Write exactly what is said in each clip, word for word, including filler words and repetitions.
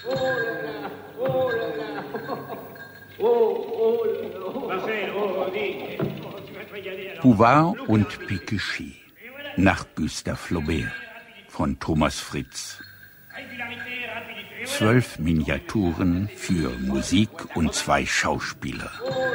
Bouvard und Pécuchet nach Gustave Flaubert von Thomas Fritz. Zwölf Miniaturen für Musik und zwei Schauspieler.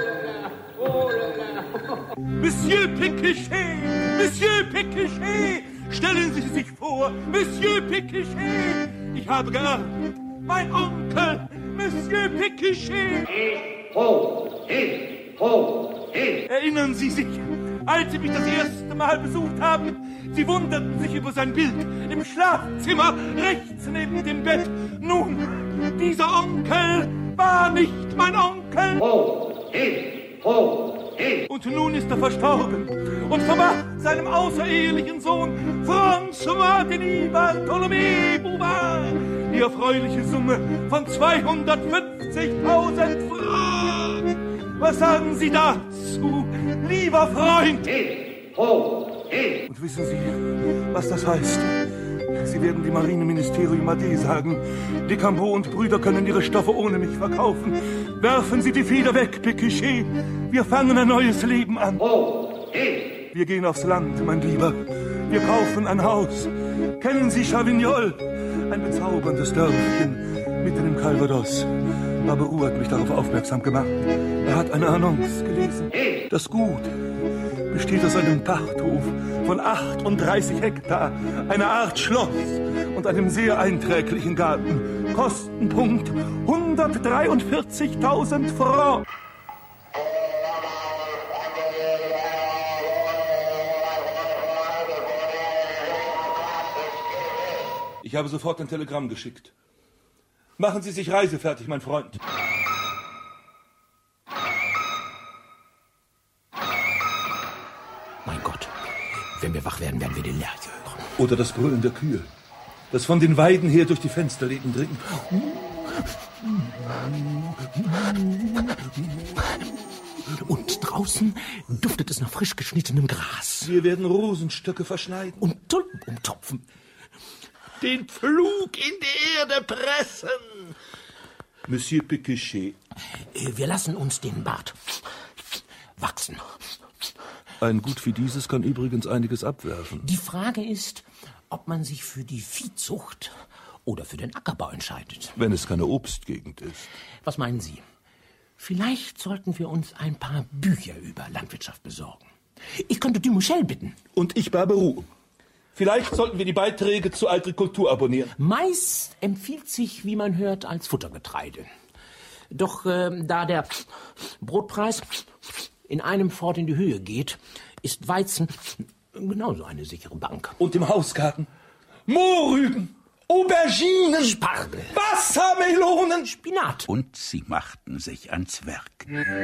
Monsieur Pécuchet! Monsieur Pécuchet! Stellen Sie sich vor, Monsieur Pécuchet! Ich habe geerbt, mein Onkel, Monsieur Pécuchet! Ho, he, ho, he. Erinnern Sie sich, als Sie mich das erste Mal besucht haben? Sie wunderten sich über sein Bild im Schlafzimmer, rechts neben dem Bett. Nun, dieser Onkel war nicht mein Onkel. Ho, he, ho, he. Und nun ist er verstorben und vermacht seinem außerehelichen Sohn François Denis Bartholomé Bouvard die erfreuliche Summe von zweihundertfünfzigtausend Francs. Was sagen Sie dazu, lieber Freund? He, ho, he. Und wissen Sie, was das heißt? Sie werden dem Marineministerium Ade sagen. Descambeau und Brüder können ihre Stoffe ohne mich verkaufen. Werfen Sie die Feder weg, Pécuchet. Wir fangen ein neues Leben an. Ho, he. Wir gehen aufs Land, mein Lieber. Wir kaufen ein Haus. Kennen Sie Chavignol? Ein bezauberndes Dörfchen mitten im Calvados. Barberoux hat mich darauf aufmerksam gemacht. Er hat eine Annonce gelesen. Das Gut besteht aus einem Pachthof von achtunddreißig Hektar, einer Art Schloss und einem sehr einträglichen Garten. Kostenpunkt hundertdreiundvierzigtausend Francs. Ich habe sofort ein Telegramm geschickt. Machen Sie sich reisefertig, mein Freund. Mein Gott, wenn wir wach werden, werden wir den Lerche hören. Oder das Brüllen der Kühe, das von den Weiden her durch die Fensterläden dringt. Und draußen duftet es nach frisch geschnittenem Gras. Wir werden Rosenstöcke verschneiden. Und Tulpen umtopfen. Den Pflug in die Erde pressen. Monsieur Pécuchet. Wir lassen uns den Bart wachsen. Ein Gut wie dieses kann übrigens einiges abwerfen. Die Frage ist, ob man sich für die Viehzucht oder für den Ackerbau entscheidet. Wenn es keine Obstgegend ist. Was meinen Sie? Vielleicht sollten wir uns ein paar Bücher über Landwirtschaft besorgen. Ich könnte Dumichel bitten. Und ich Barberoux. Vielleicht sollten wir die Beiträge zur Agrikultur abonnieren. Mais empfiehlt sich, wie man hört, als Futtergetreide. Doch äh, da der Brotpreis in einem fort in die Höhe geht, ist Weizen genauso eine sichere Bank. Und im Hausgarten Mohrrüben, Auberginen, Spargel, Wassermelonen, Spinat. Und sie machten sich ans Werk.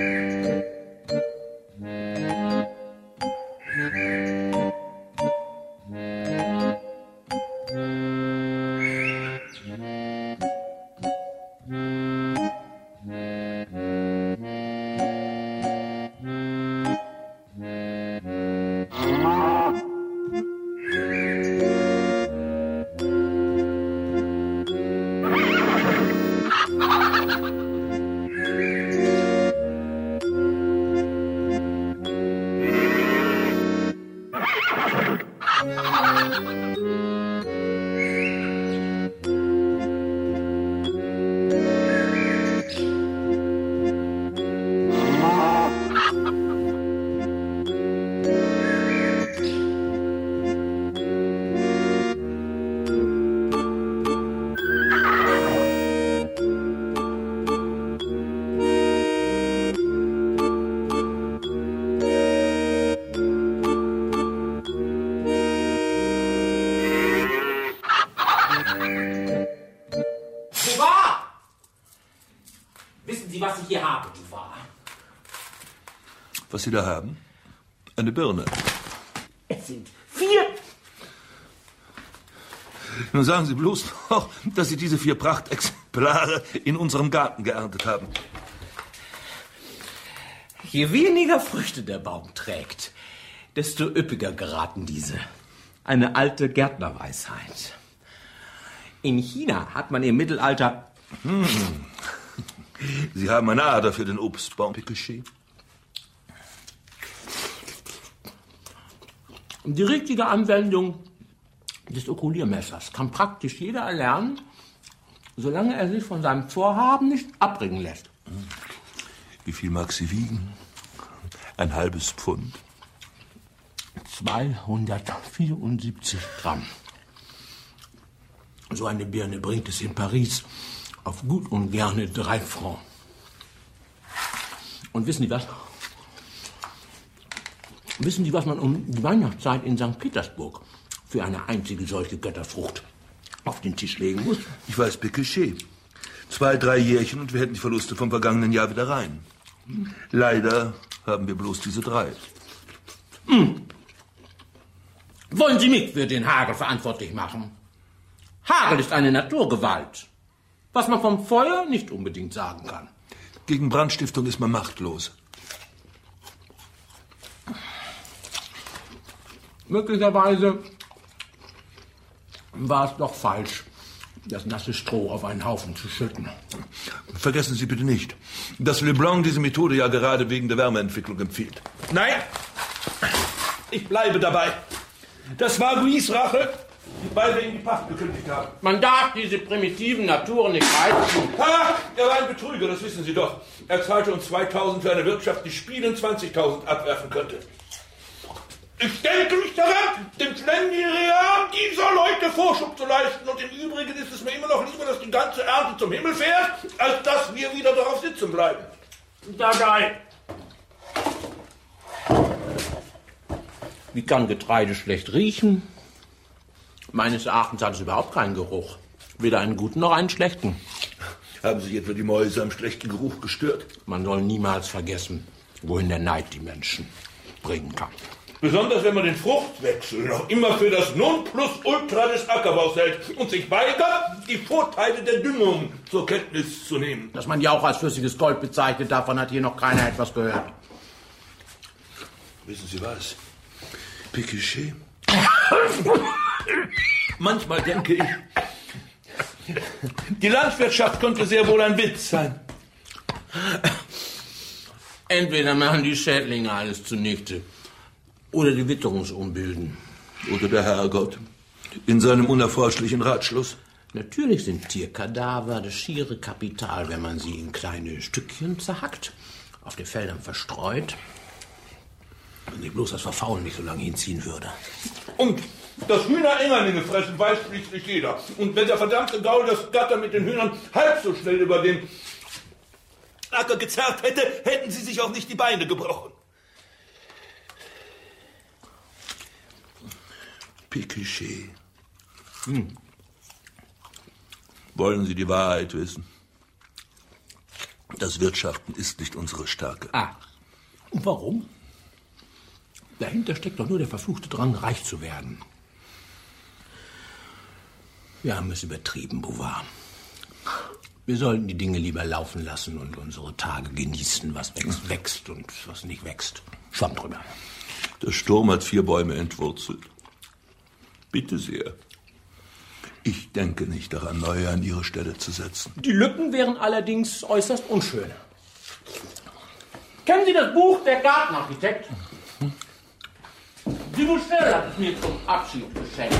Was Sie da haben? Eine Birne. Es sind vier. Nun sagen Sie bloß noch, dass Sie diese vier Prachtexemplare in unserem Garten geerntet haben. Je weniger Früchte der Baum trägt, desto üppiger geraten diese. Eine alte Gärtnerweisheit. In China hat man im Mittelalter Hm. Sie haben eine Ader für den Obstbaum, Pécuchet. Die richtige Anwendung des Okuliermessers kann praktisch jeder erlernen, solange er sich von seinem Vorhaben nicht abbringen lässt. Wie viel mag sie wiegen? Ein halbes Pfund. zweihundertvierundsiebzig Gramm. So eine Birne bringt es in Paris auf gut und gerne drei Francs. Und wissen Sie was? Wissen Sie, was man um die Weihnachtszeit in Sankt Petersburg für eine einzige solche Götterfrucht auf den Tisch legen muss? Ich weiß, Pécuchet. Zwei, drei Jährchen und wir hätten die Verluste vom vergangenen Jahr wieder rein. Leider haben wir bloß diese drei. Hm. Wollen Sie mich für den Hagel verantwortlich machen? Hagel ist eine Naturgewalt, was man vom Feuer nicht unbedingt sagen kann. Gegen Brandstiftung ist man machtlos. Möglicherweise war es doch falsch, das nasse Stroh auf einen Haufen zu schütten. Vergessen Sie bitte nicht, dass Leblanc diese Methode ja gerade wegen der Wärmeentwicklung empfiehlt. Nein, ich bleibe dabei. Das war Louis' Rache, weil wir ihm die Pacht gekündigt haben. Man darf diese primitiven Naturen nicht reizen. Ha, er war ein Betrüger, das wissen Sie doch. Er zahlte uns zweitausend für eine Wirtschaft, die Spielen zwanzigtausend abwerfen könnte. Ich denke nicht daran, dem Splendidream dieser Leute Vorschub zu leisten. Und im Übrigen ist es mir immer noch lieber, dass die ganze Ernte zum Himmel fährt, als dass wir wieder darauf sitzen bleiben. Dabei. Wie kann Getreide schlecht riechen? Meines Erachtens hat es überhaupt keinen Geruch. Weder einen guten noch einen schlechten. Haben sich etwa die Mäuse am schlechten Geruch gestört? Man soll niemals vergessen, wohin der Neid die Menschen bringen kann. Besonders wenn man den Fruchtwechsel noch immer für das Nonplusultra des Ackerbaus hält und sich weigert, die Vorteile der Düngung zur Kenntnis zu nehmen. Dass man die auch als flüssiges Gold bezeichnet, davon hat hier noch keiner etwas gehört. Wissen Sie was, Pécuchet? Manchmal denke ich, die Landwirtschaft könnte sehr wohl ein Witz sein. Entweder machen die Schädlinge alles zunichte oder die Witterungsunbilden. Oder der Herrgott in seinem unerforschlichen Ratschluss. Natürlich sind Tierkadaver das schiere Kapital, wenn man sie in kleine Stückchen zerhackt, auf den Feldern verstreut. Wenn sich bloß das Verfaulen nicht so lange hinziehen würde. Und dass Hühner Engerlinge fressen, weiß schließlich jeder. Und wenn der verdammte Gaul das Gatter mit den Hühnern halb so schnell über den Acker gezerrt hätte, hätten sie sich auch nicht die Beine gebrochen. Pécuchet. Hm. Wollen Sie die Wahrheit wissen? Das Wirtschaften ist nicht unsere Stärke. Ah, und warum? Dahinter steckt doch nur der verfluchte Drang, reich zu werden. Wir haben es übertrieben, Bouvard. Wir sollten die Dinge lieber laufen lassen und unsere Tage genießen. Was wächst, wächst und was nicht wächst, schwamm drüber. Der Sturm hat vier Bäume entwurzelt. Bitte sehr. Ich denke nicht daran, neue an ihre Stelle zu setzen. Die Lücken wären allerdings äußerst unschön. Kennen Sie das Buch Der Gartenarchitekt? Die Bouchel hat es mir zum Abschied geschenkt.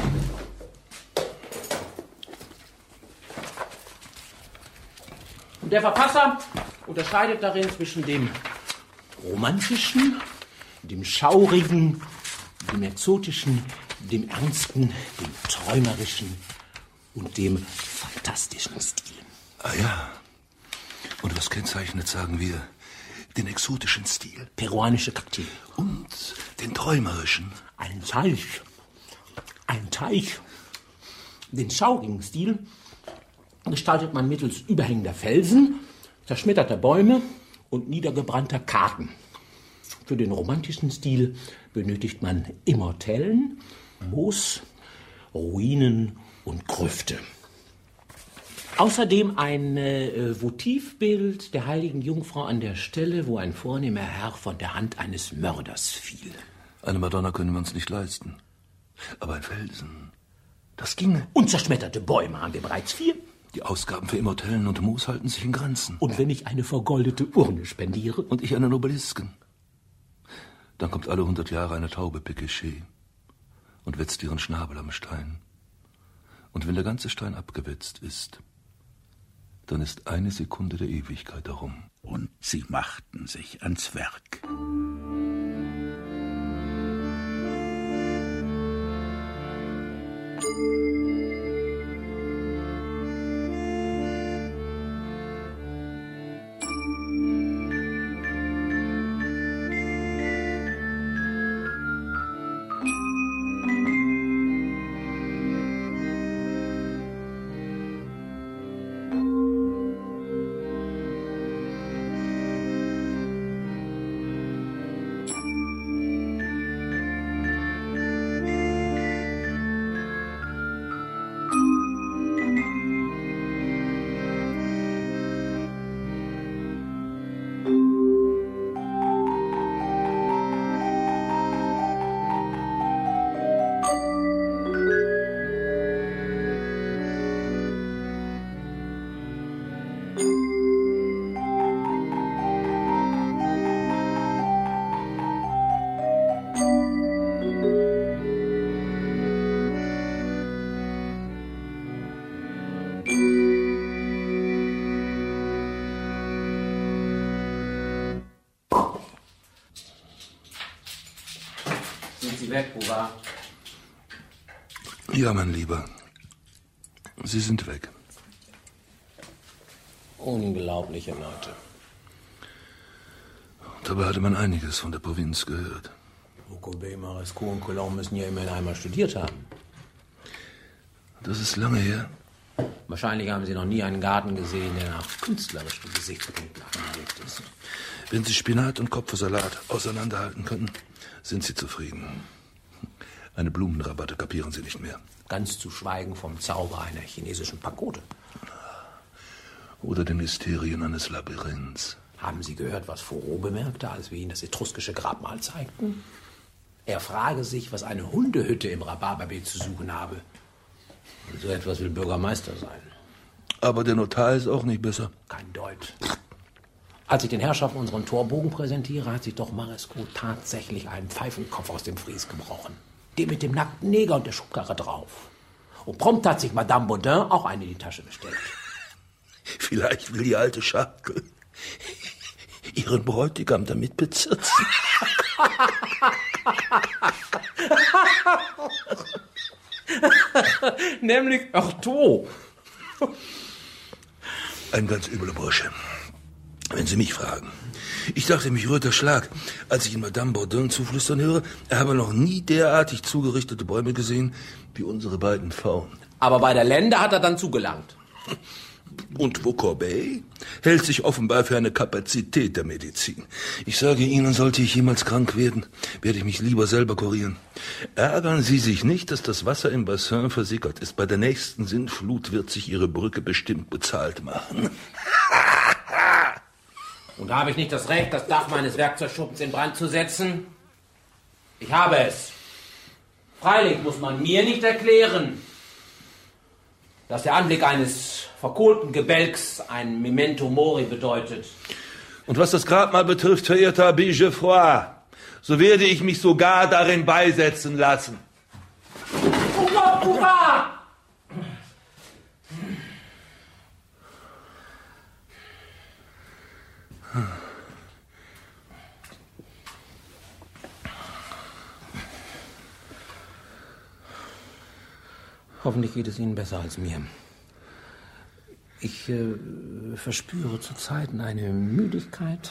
Und der Verfasser unterscheidet darin zwischen dem romantischen, dem schaurigen, dem exotischen, dem ernsten, dem träumerischen und dem fantastischen Stil. Ah ja. Und was kennzeichnet, sagen wir, den exotischen Stil? Peruanische Kakteen. Und den träumerischen? Ein Teich. Ein Teich. Den schaurigen Stil gestaltet man mittels überhängender Felsen, zerschmetterter Bäume und niedergebrannter Karten. Für den romantischen Stil benötigt man Immortellen, Moos, Ruinen und Grüfte. Außerdem ein äh, Votivbild der heiligen Jungfrau an der Stelle, wo ein vornehmer Herr von der Hand eines Mörders fiel. Eine Madonna können wir uns nicht leisten. Aber ein Felsen, das ginge. Und zerschmetterte Bäume haben wir bereits vier. Die Ausgaben für Immortellen und Moos halten sich in Grenzen. Und wenn ich eine vergoldete Urne spendiere? Und ich einen Obelisken. Dann kommt alle hundert Jahre eine Taube Pécuchet und wetzt ihren Schnabel am Stein. Und wenn der ganze Stein abgewetzt ist, dann ist eine Sekunde der Ewigkeit darum. Und sie machten sich ans Werk. Sind Sie weg, Bouvard? Ja, mein Lieber. Sie sind weg. Unglaubliche Leute. Dabei hatte man einiges von der Provinz gehört. Courbet, Marescot und Colomb müssen ja immerhin einmal studiert haben. Das ist lange her. Wahrscheinlich haben Sie noch nie einen Garten gesehen, der nach künstlerischen Gesichtspunkten angelegt ist. Wenn Sie Spinat und Kopfsalat auseinanderhalten können, sind Sie zufrieden. Eine Blumenrabatte kapieren Sie nicht mehr. Ganz zu schweigen vom Zauber einer chinesischen Pagode. Oder den Mysterien eines Labyrinths. Haben Sie gehört, was Fourreau bemerkte, als wir Ihnen das etruskische Grabmal zeigten? Er frage sich, was eine Hundehütte im Rhabarberbeet zu suchen habe. So etwas will Bürgermeister sein. Aber der Notar ist auch nicht besser. Kein Deut. Als ich den Herrschaften unseren Torbogen präsentiere, hat sich doch Marescot tatsächlich einen Pfeifenkopf aus dem Fries gebrochen. Den mit dem nackten Neger und der Schubkarre drauf. Und prompt hat sich Madame Baudin auch eine in die Tasche bestellt. Vielleicht will die alte Schakel ihren Bräutigam damit bezirzen. Nämlich Artaud. Ein ganz übler Bursche, wenn Sie mich fragen. Ich dachte, mich rührt der Schlag, als ich in Madame Baudin zuflüstern höre, er habe noch nie derartig zugerichtete Bäume gesehen wie unsere beiden Frauen. Aber bei der Lende hat er dann zugelangt. Und wo Courbet hält sich offenbar für eine Kapazität der Medizin. Ich sage Ihnen, sollte ich jemals krank werden, werde ich mich lieber selber kurieren. Ärgern Sie sich nicht, dass das Wasser im Bassin versickert ist. Bei der nächsten Sintflut wird sich Ihre Brücke bestimmt bezahlt machen. Und habe ich nicht das Recht, das Dach meines Werkzeugschuppens in Brand zu setzen? Ich habe es. Freilich muss man mir nicht erklären, dass der Anblick eines verkohlten Gebälks ein Memento Mori bedeutet. Und was das Grabmal betrifft, verehrter Abbé Geoffroy, so werde ich mich sogar darin beisetzen lassen. Hurra, hurra! Hoffentlich geht es Ihnen besser als mir. Ich äh, verspüre zu Zeiten eine Müdigkeit.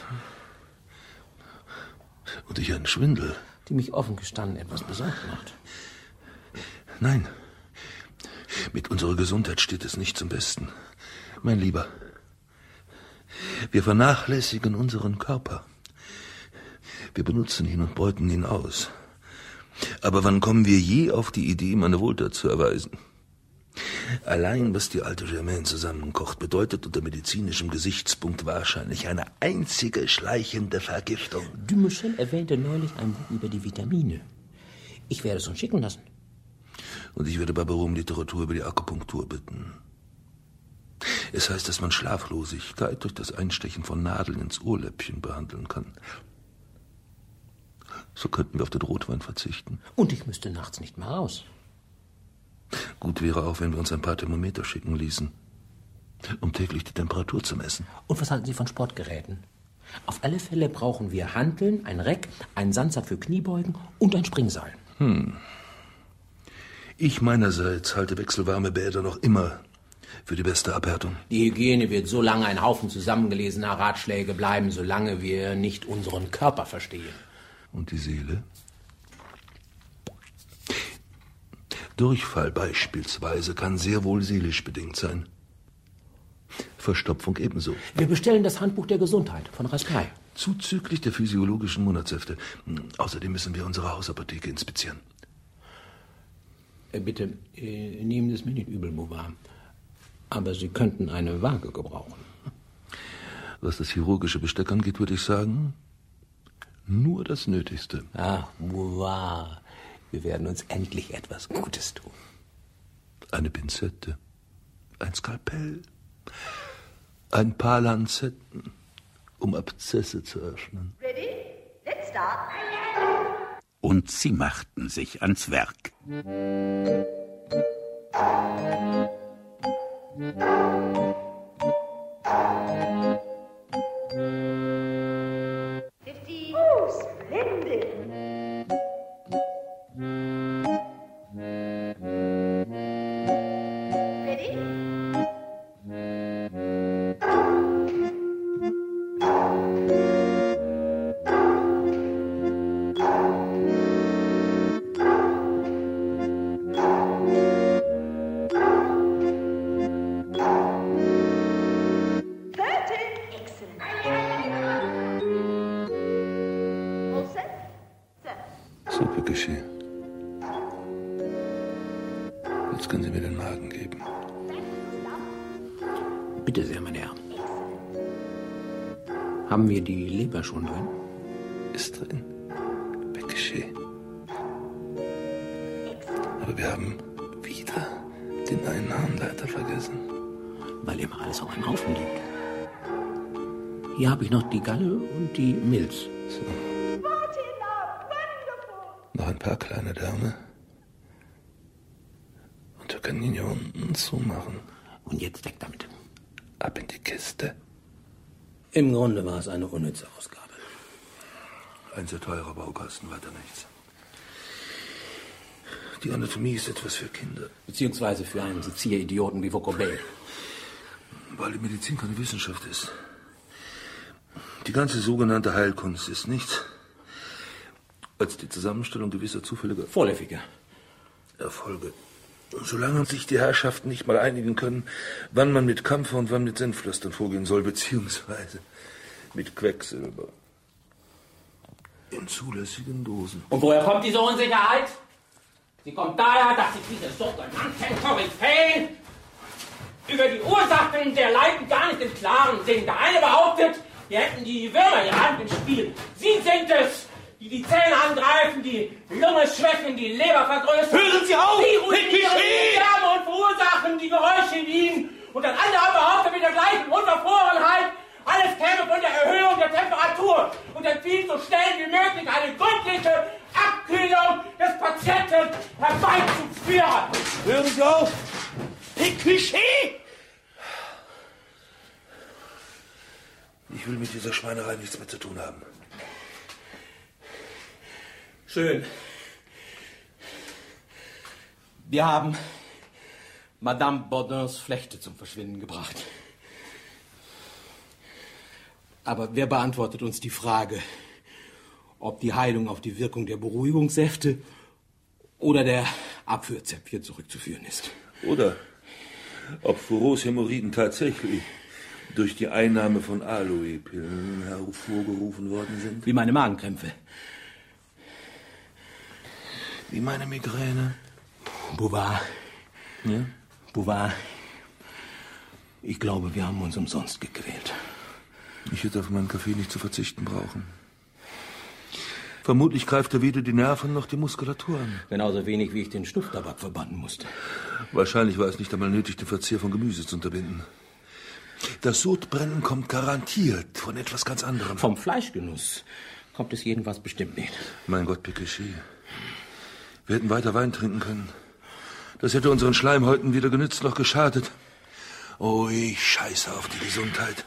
Und ich einen Schwindel. Die mich offen gestanden etwas besorgt macht. Nein, mit unserer Gesundheit steht es nicht zum Besten. Mein Lieber, wir vernachlässigen unseren Körper. Wir benutzen ihn und beuten ihn aus. Aber wann kommen wir je auf die Idee, ihm eine Wohltat zu erweisen? Allein, was die alte Germaine zusammenkocht, bedeutet unter medizinischem Gesichtspunkt wahrscheinlich eine einzige schleichende Vergiftung. Dumichel erwähnte neulich ein Buch über die Vitamine. Ich werde es uns schicken lassen. Und ich werde Barbeau um Literatur über die Akupunktur bitten. Es heißt, dass man Schlaflosigkeit durch das Einstechen von Nadeln ins Ohrläppchen behandeln kann. So könnten wir auf den Rotwein verzichten. Und ich müsste nachts nicht mehr raus. Gut wäre auch, wenn wir uns ein paar Thermometer schicken ließen, um täglich die Temperatur zu messen. Und was halten Sie von Sportgeräten? Auf alle Fälle brauchen wir Hanteln, ein Reck, einen Sanzer für Kniebeugen und ein Springseil. Hm. Ich meinerseits halte wechselwarme Bäder noch immer für die beste Abhärtung. Die Hygiene wird so lange ein Haufen zusammengelesener Ratschläge bleiben, solange wir nicht unseren Körper verstehen. Und die Seele? Durchfall beispielsweise kann sehr wohl seelisch bedingt sein. Verstopfung ebenso. Wir bestellen das Handbuch der Gesundheit von Raskai. Zuzüglich der physiologischen Monatshefte. Außerdem müssen wir unsere Hausapotheke inspizieren. Äh, bitte, äh, nehmen Sie es mir nicht übel, Bouvard. Aber Sie könnten eine Waage gebrauchen. Was das chirurgische Besteck angeht, würde ich sagen, nur das Nötigste. Ach, Bouvard, wir werden uns endlich etwas Gutes tun. Eine Pinzette, ein Skalpell, ein paar Lanzetten, um Abzesse zu öffnen. Ready? Let's start. Und sie machten sich ans Werk. Fifty. Oh, splendid. Ready? Jetzt können Sie mir den Magen geben. Bitte sehr, meine Herren. Haben wir die Leber schon drin? Ist drin. Beckeschee. Aber wir haben wieder den einen Harnleiter vergessen. Weil immer alles auf einem Haufen liegt. Hier habe ich noch die Galle und die Milz. So. Noch ein paar kleine Därme. Und wir können ihn hier unten zumachen. Und jetzt weg damit. Ab in die Kiste. Im Grunde war es eine unnütze Ausgabe. Ein sehr teurer Baukasten, weiter nichts. Die Anatomie ist etwas für Kinder. Beziehungsweise für einen Sezieridioten wie Vaucobel. Weil die Medizin keine Wissenschaft ist. Die ganze sogenannte Heilkunst ist nichts als die Zusammenstellung gewisser zufälliger Vorläufiger Erfolge. Und solange sich die Herrschaften nicht mal einigen können, wann man mit Kampfer und wann mit Senfpflastern vorgehen soll, beziehungsweise mit Quecksilber. In zulässigen Dosen. Und woher kommt diese Unsicherheit? Sie kommt daher, dass sich diese sogenannten Koryphäen über die Ursachen der Leiden gar nicht im Klaren sind. Der eine behauptet, wir hätten die Würmer ihre Hand im Spiel. Sie sind es, die die Zähne angreifen, die Lunge schwächen, die Leber vergrößern. Hören Sie auf! Sie ruinieren die Wärme und verursachen die Geräusche in ihnen. Und ein anderer behauptet mit der gleichen Unverfrorenheit, alles käme von der Erhöhung der Temperatur und empfiehlt so schnell wie möglich eine gründliche Abkühlung des Patienten herbeizuführen. Hören Sie auf! Klischee! Ich will mit dieser Schweinerei nichts mehr zu tun haben. Schön. Wir haben Madame Baudins Flechte zum Verschwinden gebracht. Aber wer beantwortet uns die Frage, ob die Heilung auf die Wirkung der Beruhigungssäfte oder der Abführzäpfchen zurückzuführen ist? Oder ob Foureaus Hämorrhoiden tatsächlich durch die Einnahme von Aloe-Pillen hervorgerufen worden sind? Wie meine Magenkrämpfe. Wie meine Migräne. Bouvard. Ja? Bouvard. Ich glaube, wir haben uns umsonst gequält. Ich hätte auf meinen Kaffee nicht zu verzichten brauchen. Vermutlich greift er weder die Nerven noch die Muskulatur an. Genauso wenig, wie ich den Schnupftabak verbannen musste. Wahrscheinlich war es nicht einmal nötig, den Verzehr von Gemüse zu unterbinden. Das Sodbrennen kommt garantiert von etwas ganz anderem. Vom Fleischgenuss kommt es jedenfalls bestimmt nicht. Mein Gott, Pécuchet. Wir hätten weiter Wein trinken können. Das hätte unseren Schleimhäuten weder genützt noch geschadet. Oh, ich scheiße auf die Gesundheit.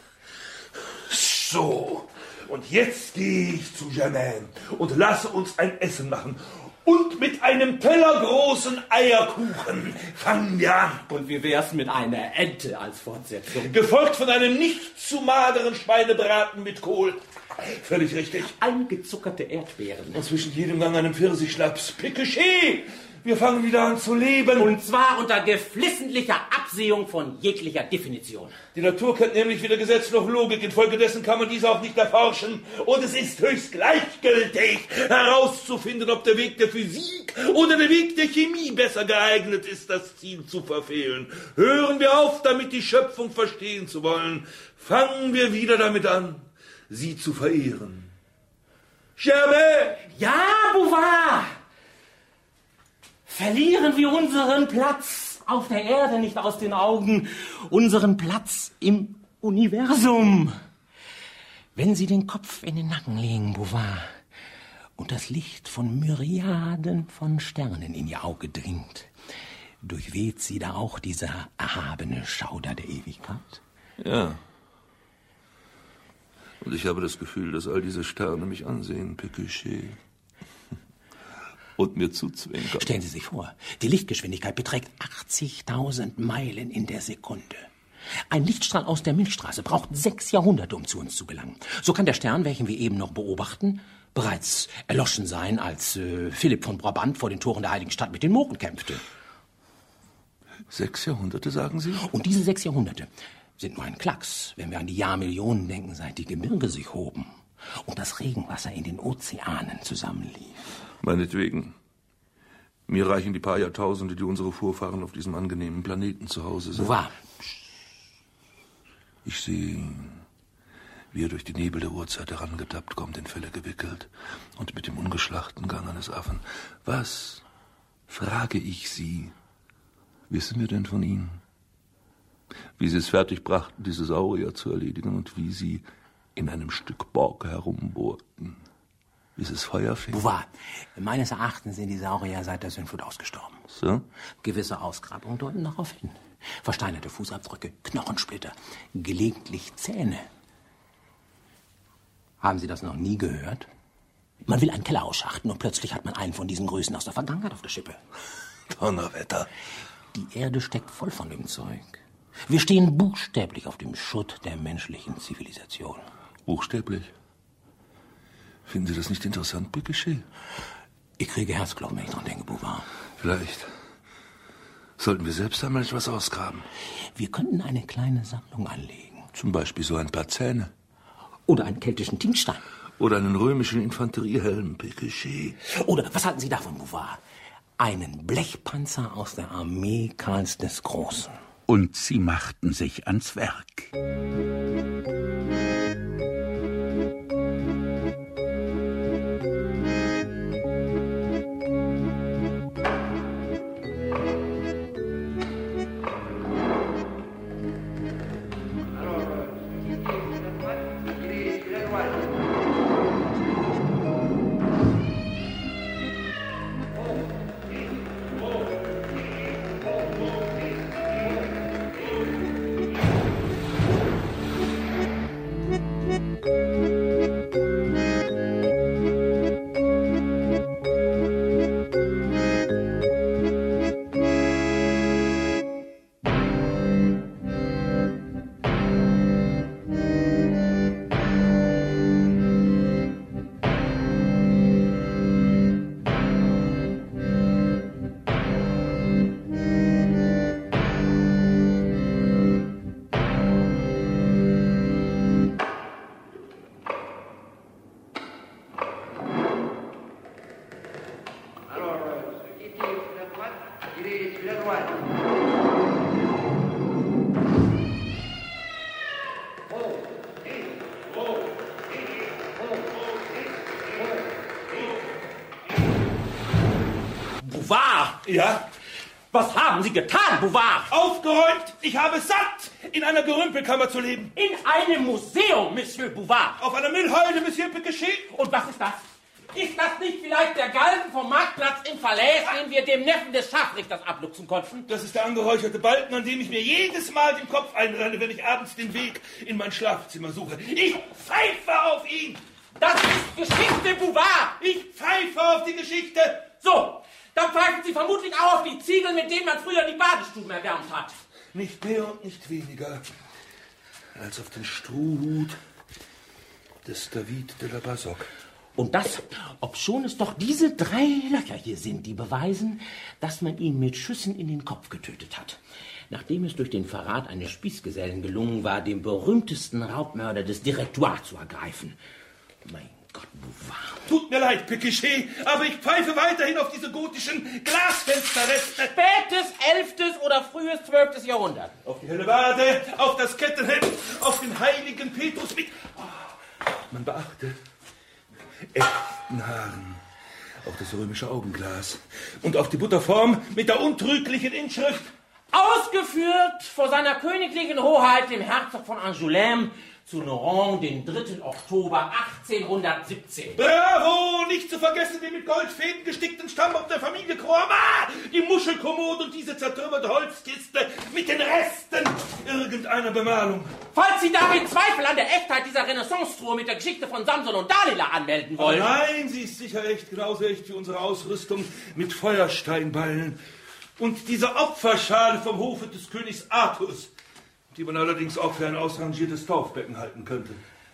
So, und jetzt gehe ich zu Germaine und lasse uns ein Essen machen. Und mit einem Teller großen Eierkuchen fangen wir an. Und wie wär's mit einer Ente als Fortsetzung? Gefolgt von einem nicht zu mageren Schweinebraten mit Kohl. Völlig richtig. Eingezuckerte Erdbeeren. Und zwischen jedem Gang einen Pfirsichschnaps. Pécuchet! Wir fangen wieder an zu leben. Und zwar unter geflissentlicher Absehung von jeglicher Definition. Die Natur kennt nämlich weder Gesetz noch Logik. Infolgedessen kann man diese auch nicht erforschen. Und es ist höchst gleichgültig, herauszufinden, ob der Weg der Physik oder der Weg der Chemie besser geeignet ist, das Ziel zu verfehlen. Hören wir auf, damit die Schöpfung verstehen zu wollen. Fangen wir wieder damit an, sie zu verehren. Germaine! Ja, Bouvard! Verlieren wir unseren Platz auf der Erde nicht aus den Augen, unseren Platz im Universum. Wenn Sie den Kopf in den Nacken legen, Bouvard, und das Licht von Myriaden von Sternen in Ihr Auge dringt, durchweht Sie da auch dieser erhabene Schauder der Ewigkeit? Ja. Und ich habe das Gefühl, dass all diese Sterne mich ansehen, Pécuchet. Und mir zuzwinkern. Stellen Sie sich vor, die Lichtgeschwindigkeit beträgt achtzigtausend Meilen in der Sekunde. Ein Lichtstrahl aus der Milchstraße braucht sechs Jahrhunderte, um zu uns zu gelangen. So kann der Stern, welchen wir eben noch beobachten, bereits erloschen sein, als äh, Philipp von Brabant vor den Toren der heiligen Stadt mit den Mohren kämpfte. Sechs Jahrhunderte, sagen Sie? Und diese sechs Jahrhunderte sind nur ein Klacks, wenn wir an die Jahrmillionen denken, seit die Gebirge sich hoben und das Regenwasser in den Ozeanen zusammenlief. Meinetwegen. Mir reichen die paar Jahrtausende, die unsere Vorfahren auf diesem angenehmen Planeten zu Hause sind. Wo war? Ich sehe, wie er durch die Nebel der Urzeit herangetappt kommt, in Felle gewickelt und mit dem ungeschlachten Gang eines Affen. Was, frage ich Sie, wissen wir denn von Ihnen? Wie Sie es fertig brachten, diese Saurier zu erledigen und wie Sie in einem Stück Borg herumbohrten. Bis es Feuer fing. Bouvard, meines Erachtens sind die Saurier seit der Sündflut ausgestorben. So? Gewisse Ausgrabungen deuten darauf hin. Versteinerte Fußabdrücke, Knochensplitter, gelegentlich Zähne. Haben Sie das noch nie gehört? Man will einen Keller ausschachten und plötzlich hat man einen von diesen Größen aus der Vergangenheit auf der Schippe. Donnerwetter. Die Erde steckt voll von dem Zeug. Wir stehen buchstäblich auf dem Schutt der menschlichen Zivilisation. Buchstäblich? Finden Sie das nicht interessant, Pécuchet? Ich kriege Herzklopfen, wenn ich dran denke, Bouvard. Vielleicht sollten wir selbst einmal etwas ausgraben. Wir könnten eine kleine Sammlung anlegen. Zum Beispiel so ein paar Zähne. Oder einen keltischen Tinkstein. Oder einen römischen Infanteriehelm, Pécuchet. Oder, was halten Sie davon, Bouvard? Einen Blechpanzer aus der Armee Karls des Großen. Und sie machten sich ans Werk. Bouvard! Ja? Was haben Sie getan, Bouvard? Aufgeräumt! Ich habe satt! in einer Gerümpelkammer zu leben. In einem Museum, Monsieur Bouvard. Auf einer Müllhalde, Monsieur Pécuchet. Und was ist das? Ist das nicht vielleicht der Galgen vom Marktplatz im Verläß, den wir dem Neffen des Scharfrichters abluchsen konnten? Das ist der angeräucherte Balken, an dem ich mir jedes Mal den Kopf einrenne, wenn ich abends den Weg in mein Schlafzimmer suche. Ich pfeife auf ihn! Das ist Geschichte, Bouvard! Ich pfeife auf die Geschichte! So, dann pfeifen Sie vermutlich auch auf die Ziegel, mit denen man früher die Badestuben erwärmt hat. Nicht mehr und nicht weniger als auf den Strohhut des David de la Basoc. Und das, obschon es doch diese drei Löcher hier sind, die beweisen, dass man ihn mit Schüssen in den Kopf getötet hat. Nachdem es durch den Verrat eines Spießgesellen gelungen war, den berühmtesten Raubmörder des Directoire zu ergreifen. Mein Gott, Bouvard. Tut mir leid, Pécuchet, aber ich pfeife weiterhin auf diese gotischen Glasfensterreste. Spätes elftes oder frühes zwölftes Jahrhundert. Auf die Hellebarde, auf das Kettenhemd, auf den heiligen Petrus mit... Oh, man beachte... echten Haaren, auf das römische Augenglas und auf die Butterform mit der untrüglichen Inschrift ausgeführt vor seiner königlichen Hoheit dem Herzog von Angoulême zu Nohant, den dritten Oktober achtzehnhundertsiebzehn. Bravo! Nicht zu vergessen den mit Goldfäden gestickten Stammbaum der Familie Croix, die Muschelkommode und diese zertrümmerte Holzkiste mit den Resten irgendeiner Bemalung. Falls Sie damit Zweifel an der Echtheit dieser Renaissance-Truhe mit der Geschichte von Samson und Dalila anmelden wollen. Aber nein, sie ist sicher echt, genauso echt wie unsere Ausrüstung mit Feuersteinballen und diese Opferschale vom Hofe des Königs Artus, die man allerdings auch für ein ausrangiertes Taufbecken halten könnte.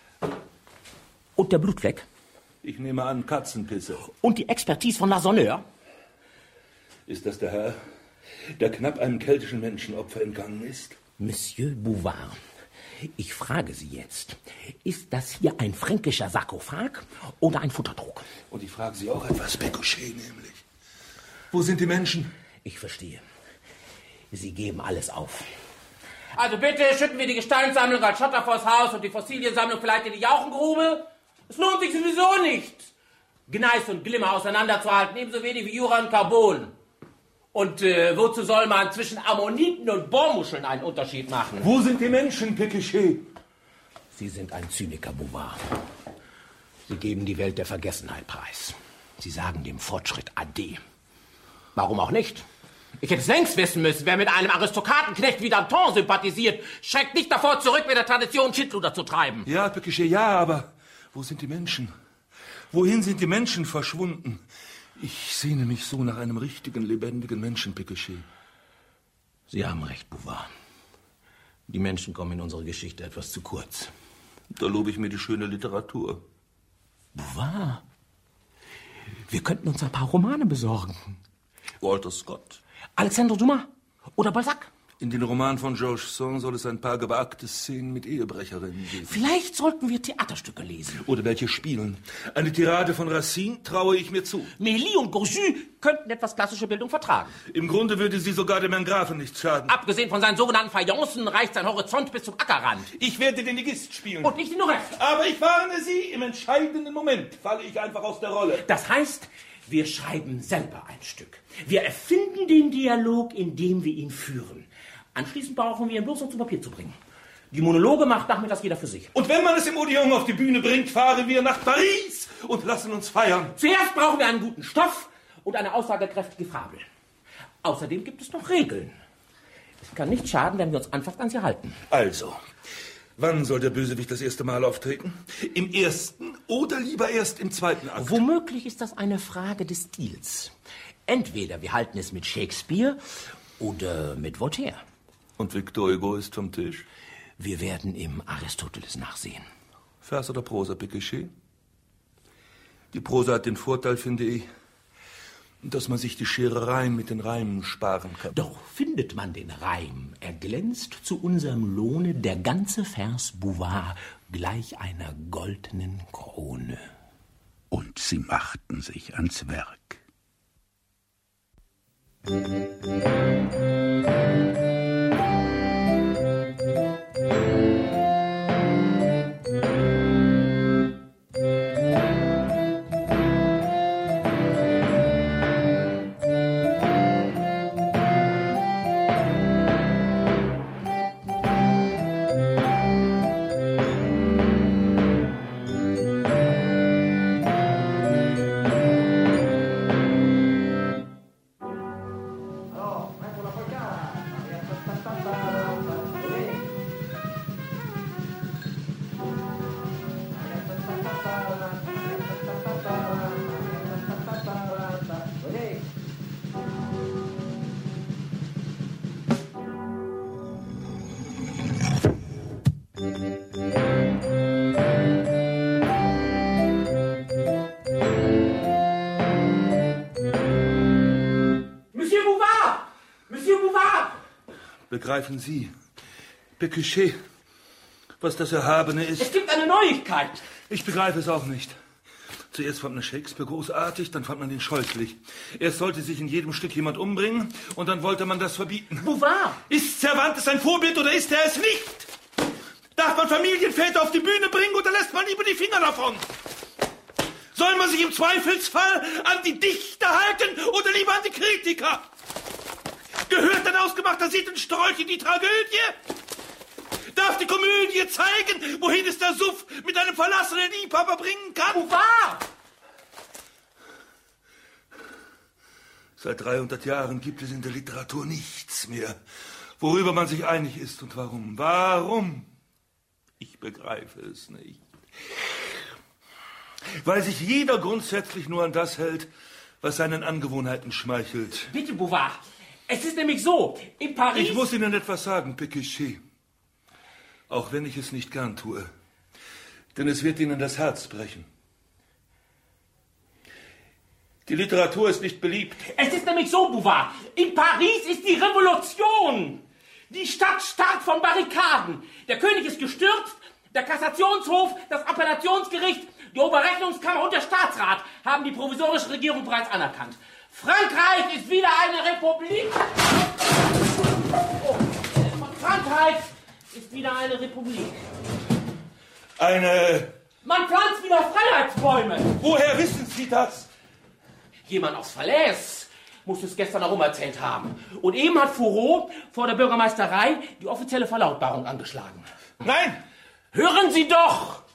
Und der Blutfleck? Ich nehme an, Katzenpisse. Und die Expertise von Lasonneur? Ist das der Herr, der knapp einem keltischen Menschenopfer entgangen ist? Monsieur Bouvard, ich frage Sie jetzt, ist das hier ein fränkischer Sarkophag oder ein Futtertrog? Und ich frage Sie auch etwas, Pécuchet nämlich. Wo sind die Menschen? Ich verstehe. Sie geben alles auf. Also bitte schütten wir die Gesteinssammlung als Schotter vors Haus und die Fossiliensammlung vielleicht in die Jauchengrube. Es lohnt sich sowieso nicht, Gneis und Glimmer auseinanderzuhalten, ebenso wenig wie Jura und Carbon. Und äh, wozu soll man zwischen Ammoniten und Bohrmuscheln einen Unterschied machen? Wo sind die Menschen, Pécuchet? Sie sind ein Zyniker, Bouvard. Sie geben die Welt der Vergessenheit preis. Sie sagen dem Fortschritt Ade. Warum auch nicht? Ich hätte es längst wissen müssen, wer mit einem Aristokratenknecht wie Danton sympathisiert, schreckt nicht davor zurück, mit der Tradition Schindluder zu treiben. Ja, Pécuchet, ja, aber wo sind die Menschen? Wohin sind die Menschen verschwunden? Ich sehne mich so nach einem richtigen, lebendigen Menschen, Pécuchet. Sie haben recht, Bouvard. Die Menschen kommen in unserer Geschichte etwas zu kurz. Da lobe ich mir die schöne Literatur. Bouvard, wir könnten uns ein paar Romane besorgen. Walter Scott. Alexandre Dumas oder Balzac. In den Roman von Georges Sand soll es ein paar gewagte Szenen mit Ehebrecherinnen geben. Vielleicht sollten wir Theaterstücke lesen. Oder welche spielen. Eine Tirade von Racine traue ich mir zu. Mélie und Gurju könnten etwas klassische Bildung vertragen. Im Grunde würde sie sogar dem Herrn Grafen nichts schaden. Abgesehen von seinen sogenannten Fayencen reicht sein Horizont bis zum Ackerrand. Ich werde den Ligist spielen. Und nicht den Norest. Aber ich warne Sie, im entscheidenden Moment falle ich einfach aus der Rolle. Das heißt, wir schreiben selber ein Stück. Wir erfinden den Dialog, indem wir ihn führen. Anschließend brauchen wir ihn bloß, um zu Papier zu bringen. Die Monologe macht nachmittags jeder für sich. Und wenn man es im Odeon auf die Bühne bringt, fahren wir nach Paris und lassen uns feiern. Zuerst brauchen wir einen guten Stoff und eine aussagekräftige Fabel. Außerdem gibt es noch Regeln. Es kann nicht schaden, wenn wir uns anfangs an sie halten. Also, wann soll der Bösewicht das erste Mal auftreten? Im ersten oder lieber erst im zweiten Akt? Womöglich ist das eine Frage des Stils. Entweder wir halten es mit Shakespeare oder mit Voltaire. Und Victor Hugo ist vom Tisch? Wir werden im Aristoteles nachsehen. Vers oder Prosa, Pécuchet? Die Prosa hat den Vorteil, finde ich, dass man sich die Scherereien mit den Reimen sparen kann. Doch findet man den Reim, er glänzt zu unserem Lohne, der ganze Vers Bouvard gleich einer goldenen Krone. Und sie machten sich ans Werk. begreifen Sie, Pécuchet, was das Erhabene ist? Es gibt eine Neuigkeit. Ich begreife es auch nicht. Zuerst fand man Shakespeare großartig, dann fand man ihn scheußlich. Erst sollte sich in jedem Stück jemand umbringen und dann wollte man das verbieten. Bouvard! Ist Cervantes ein Vorbild oder ist er es nicht? Darf man Familienväter auf die Bühne bringen oder lässt man lieber die Finger davon? Soll man sich im Zweifelsfall an die Dichter halten oder lieber an die Kritiker? Gehört ein ausgemachter Sittenstrolch in die Tragödie? Darf die Komödie zeigen, wohin es der Suff mit einem verlassenen Liebhaber bringen kann? Bouvard! Seit dreihundert Jahren gibt es in der Literatur nichts mehr, worüber man sich einig ist. Und warum? Warum? Ich begreife es nicht. Weil sich jeder grundsätzlich nur an das hält, was seinen Angewohnheiten schmeichelt. Bitte, Bouvard. Es ist nämlich so, in Paris... Ich muss Ihnen etwas sagen, Pécuchet. Auch wenn ich es nicht gern tue. Denn es wird Ihnen das Herz brechen. Die Literatur ist nicht beliebt. Es ist nämlich so, Bouvard. In Paris ist die Revolution. Die Stadt starrt von Barrikaden. Der König ist gestürzt. Der Kassationshof, das Appellationsgericht, die Oberrechnungskammer und der Staatsrat haben die provisorische Regierung bereits anerkannt. Frankreich ist wieder eine Republik. Oh, Frankreich ist wieder eine Republik. Eine... Man pflanzt wieder Freiheitsbäume. Woher wissen Sie das? Jemand aus Falaise muss es gestern herum erzählt haben. Und eben hat Fourreau vor der Bürgermeisterei die offizielle Verlautbarung angeschlagen. Nein! Hören Sie doch!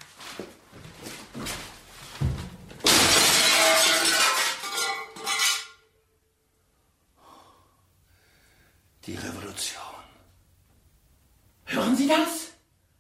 Die Revolution. Hören Sie das?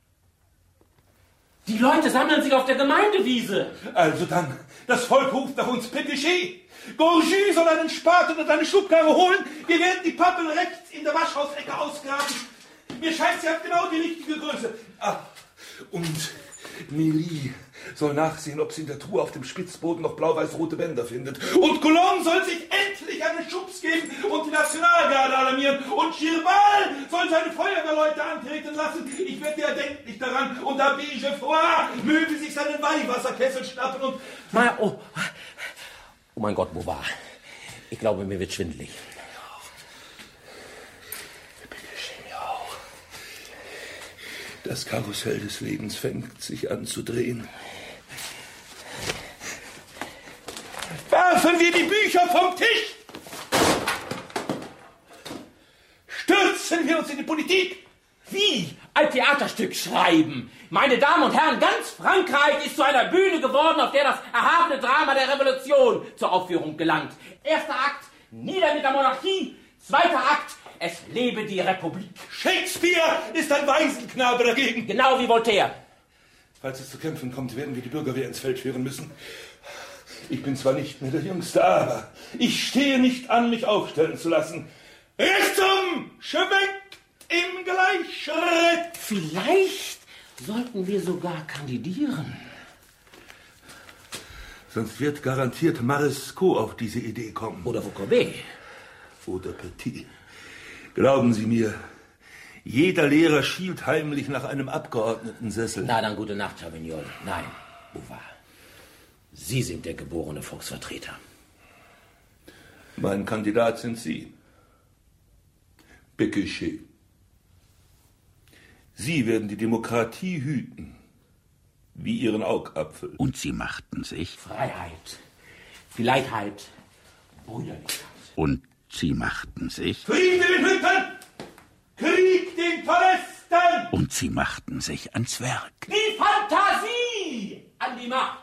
Die Leute sammeln sich auf der Gemeindewiese. Also dann, das Volk ruft nach uns, Pécuchet. Gorgy soll einen Spaten und eine Schubkarre holen. Wir werden die Pappel rechts in der Waschhausecke ausgraben. Mir scheint, sie hat genau die richtige Größe. Ah, und Mélie soll nachsehen, ob sie in der Truhe auf dem Spitzboden noch blau-weiß-rote Bänder findet. Und Coulon soll sich endlich einen Schubs geben und die Nationalgarde alarmieren. Und Girbal soll seine Feuerwehrleute antreten lassen. Ich werde ja denken daran. Und Abbé Geoffroy möge sich seinen Weihwasserkessel schnappen und... Na, oh. oh mein Gott, Bouvard. Ich glaube, mir wird schwindelig. Das Karussell des Lebens fängt sich an zu drehen. Werfen wir die Bücher vom Tisch! Stürzen wir uns in die Politik! Wie? Ein Theaterstück schreiben? Meine Damen und Herren, ganz Frankreich ist zu einer Bühne geworden, auf der das erhabene Drama der Revolution zur Aufführung gelangt. Erster Akt, nieder mit der Monarchie. Zweiter Akt, es lebe die Republik. Shakespeare ist ein Waisenknabe dagegen. Genau wie Voltaire. Falls es zu Kämpfen kommt, werden wir die Bürgerwehr ins Feld führen müssen. Ich bin zwar nicht mehr der Jüngste, aber ich stehe nicht an, mich aufstellen zu lassen. Restum schwenkt im Gleichschritt. Vielleicht sollten wir sogar kandidieren. Sonst wird garantiert Marescot auf diese Idee kommen. Oder Vaucobet. Oder Petit. Glauben Sie mir, jeder Lehrer schielt heimlich nach einem Abgeordnetensessel. Na dann, gute Nacht, Chavignol. Nein, Bouvard. Sie sind der geborene Volksvertreter. Mein Kandidat sind Sie. Pécuchet. Sie werden die Demokratie hüten, wie Ihren Augapfel. Und sie machten sich. Freiheit, Gleichheit, Brüderlichkeit. Und sie machten sich. Frieden in Hütten! Krieg den Palästen! Und sie machten sich ans Werk. Die Fantasie an die Macht!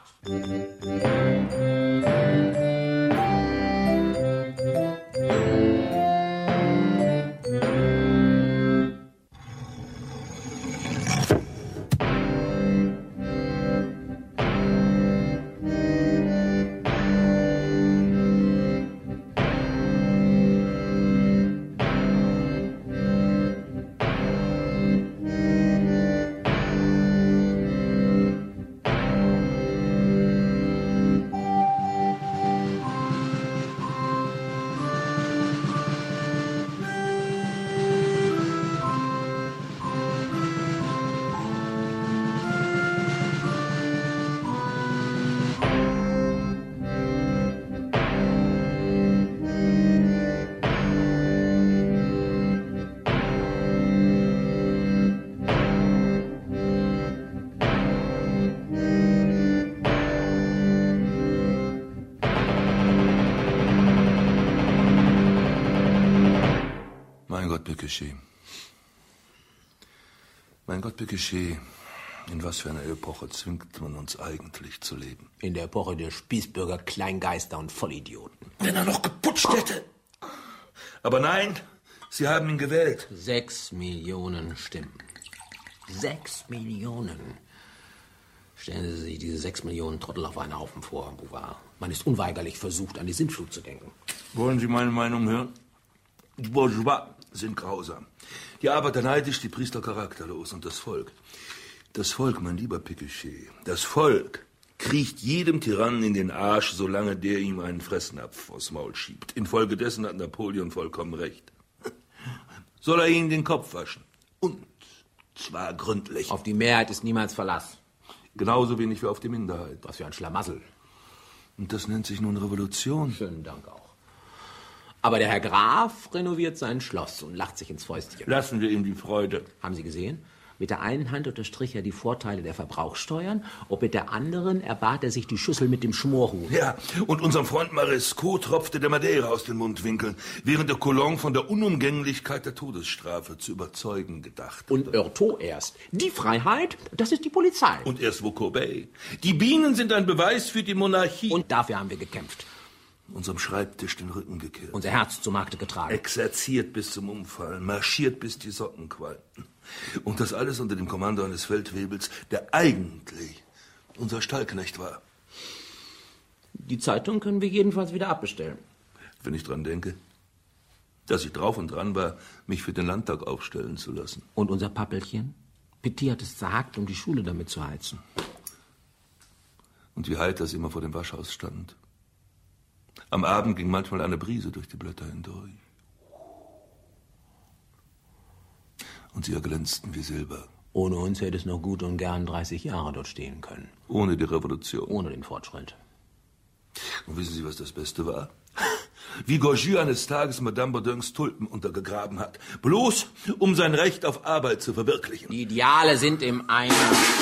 Pécuchet. Mein Gott, Pécuchet, in was für einer Epoche zwingt man uns eigentlich zu leben? In der Epoche der Spießbürger, Kleingeister und Vollidioten. Wenn er noch geputscht hätte. Aber nein, Sie haben ihn gewählt. Sechs Millionen Stimmen. Sechs Millionen. Stellen Sie sich diese sechs Millionen Trottel auf einen Haufen vor, Bouvard. Man ist unweigerlich versucht, an die Sintflut zu denken. Wollen Sie meine Meinung hören? Die Bourgeois sind grausam. Die Arbeiter neidisch, die Priester charakterlos. Und das Volk, das Volk, mein lieber Pécuchet, das Volk kriecht jedem Tyrannen in den Arsch, solange der ihm einen Fressnapf vors Maul schiebt. Infolgedessen hat Napoleon vollkommen recht. Soll er ihnen den Kopf waschen? Und zwar gründlich. Auf die Mehrheit ist niemals Verlass. Genauso wenig wie auf die Minderheit. Was für ein Schlamassel. Und das nennt sich nun Revolution. Schönen Dank auch. Aber der Herr Graf renoviert sein Schloss und lacht sich ins Fäustchen. Lassen wir ihm die Freude. Haben Sie gesehen? Mit der einen Hand unterstrich er die Vorteile der Verbrauchssteuern und mit der anderen erbat er sich die Schüssel mit dem Schmorhuhn. Ja, und unserem Freund Marescot tropfte der Madeira aus den Mundwinkeln, während der Coulon von der Unumgänglichkeit der Todesstrafe zu überzeugen gedacht. Und Heurtaud erst. Die Freiheit, das ist die Polizei. Und erst Vaucorbet. Die Bienen sind ein Beweis für die Monarchie. Und dafür haben wir gekämpft. Unserem Schreibtisch den Rücken gekehrt. Unser Herz zu Markte getragen. Exerziert bis zum Umfallen, marschiert bis die Socken qualmten. Und das alles unter dem Kommando eines Feldwebels, der eigentlich unser Stallknecht war. Die Zeitung können wir jedenfalls wieder abbestellen. Wenn ich dran denke, dass ich drauf und dran war, mich für den Landtag aufstellen zu lassen. Und unser Pappelchen? Petit hat es zerhackt, um die Schule damit zu heizen. Und wie heiter sie immer vor dem Waschhaus stand. Am Abend ging manchmal eine Brise durch die Blätter hindurch. Und sie erglänzten wie Silber. Ohne uns hätte es noch gut und gern dreißig Jahre dort stehen können. Ohne die Revolution. Ohne den Fortschritt. Und wissen Sie, was das Beste war? Wie Gorgy eines Tages Madame Baudins Tulpen untergegraben hat. Bloß, um sein Recht auf Arbeit zu verwirklichen. Die Ideale sind im Eimer.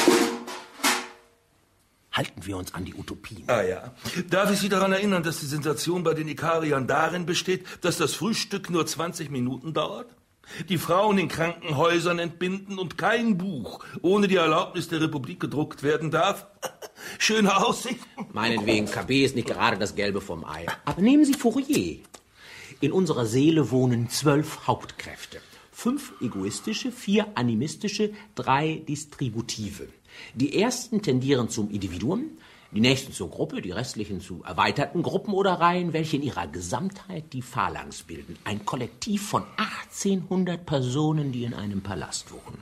Halten wir uns an die Utopien. Ah ja. Darf ich Sie daran erinnern, dass die Sensation bei den Ikariern darin besteht, dass das Frühstück nur zwanzig Minuten dauert? Die Frauen in Krankenhäusern entbinden und kein Buch ohne die Erlaubnis der Republik gedruckt werden darf? Schöne Aussichten. Meinetwegen, K B ist nicht gerade das Gelbe vom Ei. Aber nehmen Sie Fourier. In unserer Seele wohnen zwölf Hauptkräfte. Fünf egoistische, vier animistische, drei distributive. Die ersten tendieren zum Individuum, die nächsten zur Gruppe, die restlichen zu erweiterten Gruppen oder Reihen, welche in ihrer Gesamtheit die Phalanx bilden. Ein Kollektiv von achtzehnhundert Personen, die in einem Palast wohnen.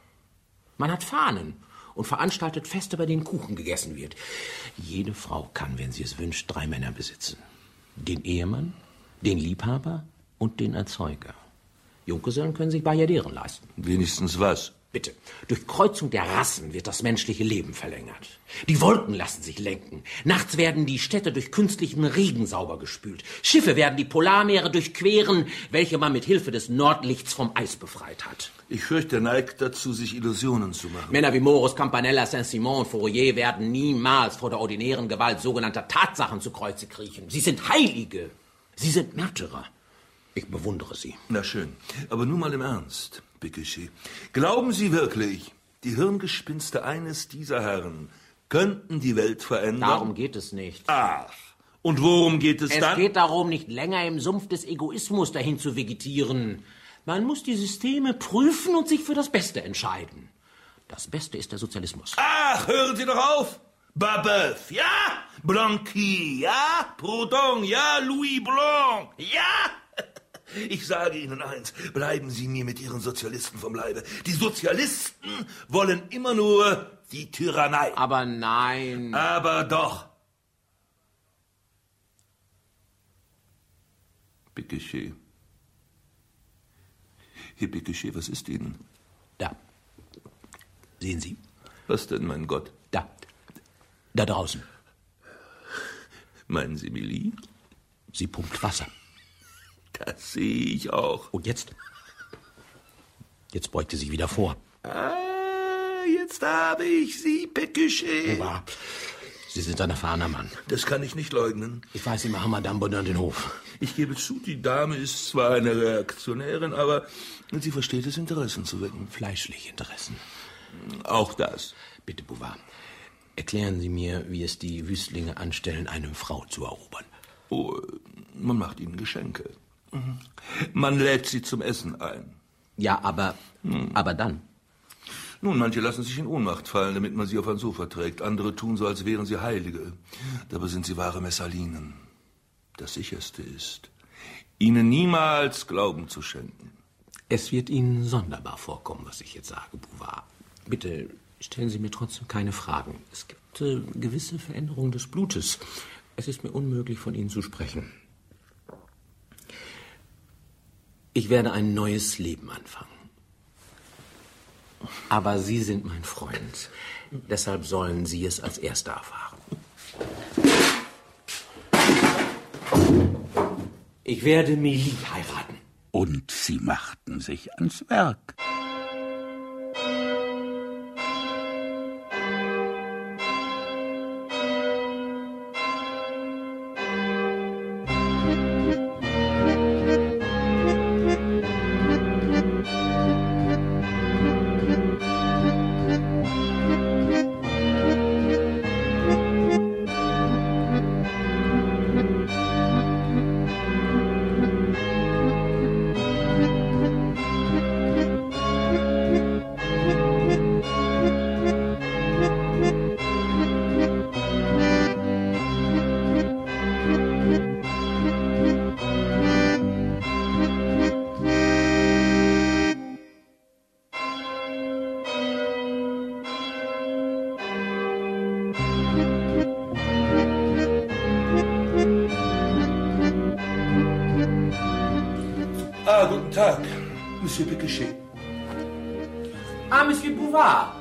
Man hat Fahnen und veranstaltet Feste, bei denen Kuchen gegessen wird. Jede Frau kann, wenn sie es wünscht, drei Männer besitzen. Den Ehemann, den Liebhaber und den Erzeuger. Junggesellen können sich Barrieren leisten. Wenigstens was? Bitte. Durch Kreuzung der Rassen wird das menschliche Leben verlängert. Die Wolken lassen sich lenken. Nachts werden die Städte durch künstlichen Regen sauber gespült. Schiffe werden die Polarmeere durchqueren, welche man mit Hilfe des Nordlichts vom Eis befreit hat. Ich fürchte, er neigt dazu, sich Illusionen zu machen. Männer wie Morus, Campanella, Saint-Simon und Fourier werden niemals vor der ordinären Gewalt sogenannter Tatsachen zu Kreuze kriechen. Sie sind Heilige. Sie sind Märtyrer. Ich bewundere Sie. Na schön, aber nun mal im Ernst, Pécuchet. Glauben Sie wirklich, die Hirngespinste eines dieser Herren könnten die Welt verändern? Darum geht es nicht. Ach, und worum geht es, es dann? Es geht darum, nicht länger im Sumpf des Egoismus dahin zu vegetieren. Man muss die Systeme prüfen und sich für das Beste entscheiden. Das Beste ist der Sozialismus. Ach, hören Sie doch auf! Babeuf, ja? Blanqui, ja? Proudhon, ja? Louis Blanc, ja? Ich sage Ihnen eins, bleiben Sie mir mit Ihren Sozialisten vom Leibe. Die Sozialisten wollen immer nur die Tyrannei. Aber nein. Aber doch. Pécuchet. Herr Pécuchet, was ist Ihnen? Da. Sehen Sie? Was denn, mein Gott? Da. Da draußen. Meinen Sie Millie? Sie pumpt Wasser. Das sehe ich auch. Und jetzt? Jetzt beugte sie wieder vor. Ah, jetzt habe ich Sie, Pécuchet. Ja, Sie sind ein erfahrener Mann. Das kann ich nicht leugnen. Ich weiß immer Madame Baudin den Hof. Ich gebe zu, die Dame ist zwar eine Reaktionärin, aber sie versteht es, Interessen zu wecken. Fleischliche Interessen. Auch das. Bitte, Bouvard, erklären Sie mir, wie es die Wüstlinge anstellen, eine Frau zu erobern. Oh, man macht ihnen Geschenke. Man lädt sie zum Essen ein. Ja, aber, hm. aber dann? Nun, manche lassen sich in Ohnmacht fallen, damit man sie auf ein Sofa trägt. Andere tun so, als wären sie Heilige. Dabei sind sie wahre Messalinen. Das Sicherste ist, ihnen niemals Glauben zu schenken. Es wird Ihnen sonderbar vorkommen, was ich jetzt sage, Bouvard. Bitte stellen Sie mir trotzdem keine Fragen. Es gibt äh, gewisse Veränderungen des Blutes. Es ist mir unmöglich, von Ihnen zu sprechen. Ich werde ein neues Leben anfangen. Aber Sie sind mein Freund. Deshalb sollen Sie es als Erster erfahren. Ich werde Mélie heiraten. Und sie machten sich ans Werk. Tag, Monsieur Pécuchet. Ah, Monsieur Bouvard.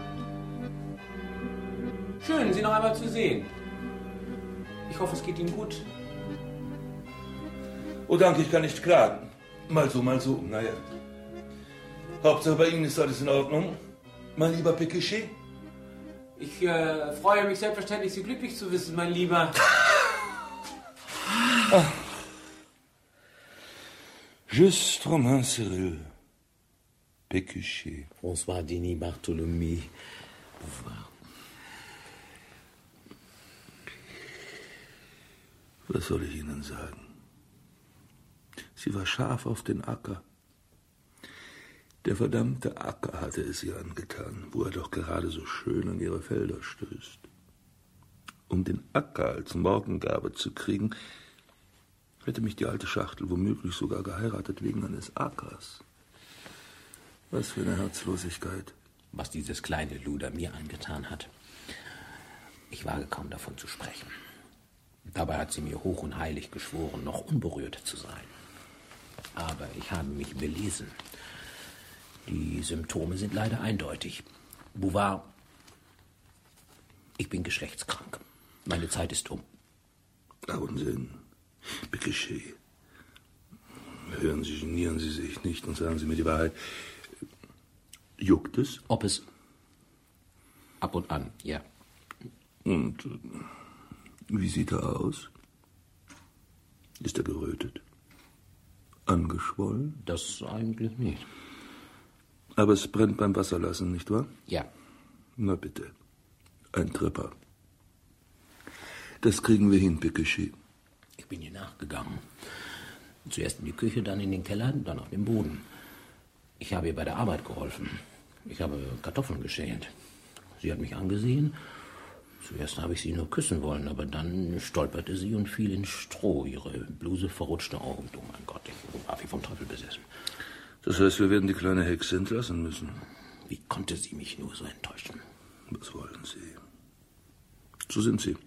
Schön, Sie noch einmal zu sehen. Ich hoffe, es geht Ihnen gut. Oh, danke, ich kann nicht klagen. Mal so, mal so, naja. Hauptsache bei Ihnen ist alles in Ordnung, mein lieber Pécuchet. Ich äh, freue mich selbstverständlich, Sie glücklich zu wissen, mein Lieber. Ah. Juste Romain Cyril Pécuchet. François Denis Bartholomew Bouvard. Was soll ich Ihnen sagen? Sie war scharf auf den Acker. Der verdammte Acker hatte es ihr angetan, wo er doch gerade so schön an ihre Felder stößt. Um den Acker als Morgengabe zu kriegen, hätte mich die alte Schachtel womöglich sogar geheiratet wegen eines Ackers. Was für eine Herzlosigkeit. Was dieses kleine Luder mir angetan hat. Ich wage kaum davon zu sprechen. Dabei hat sie mir hoch und heilig geschworen, noch unberührt zu sein. Aber ich habe mich belesen. Die Symptome sind leider eindeutig. Bouvard, ich bin geschlechtskrank. Meine Zeit ist um. Unsinn. Pécuchet. Hören Sie, genieren Sie sich nicht und sagen Sie mir die Wahrheit. Juckt es? Ob es? Ab und an, ja. Und äh, wie sieht er aus? Ist er gerötet? Angeschwollen? Das eigentlich nicht. Aber es brennt beim Wasserlassen, nicht wahr? Ja. Na bitte. Ein Tripper. Das kriegen wir hin, Pécuchet. Ich bin ihr nachgegangen. Zuerst in die Küche, dann in den Keller, dann auf den Boden. Ich habe ihr bei der Arbeit geholfen. Ich habe Kartoffeln geschält. Sie hat mich angesehen. Zuerst habe ich sie nur küssen wollen, aber dann stolperte sie und fiel ins Stroh. Ihre Bluse verrutschte auch. Und oh mein Gott, ich war wie vom Teufel besessen. Das heißt, wir werden die kleine Hexe entlassen müssen. Wie konnte sie mich nur so enttäuschen? Was wollen Sie? So sind Sie.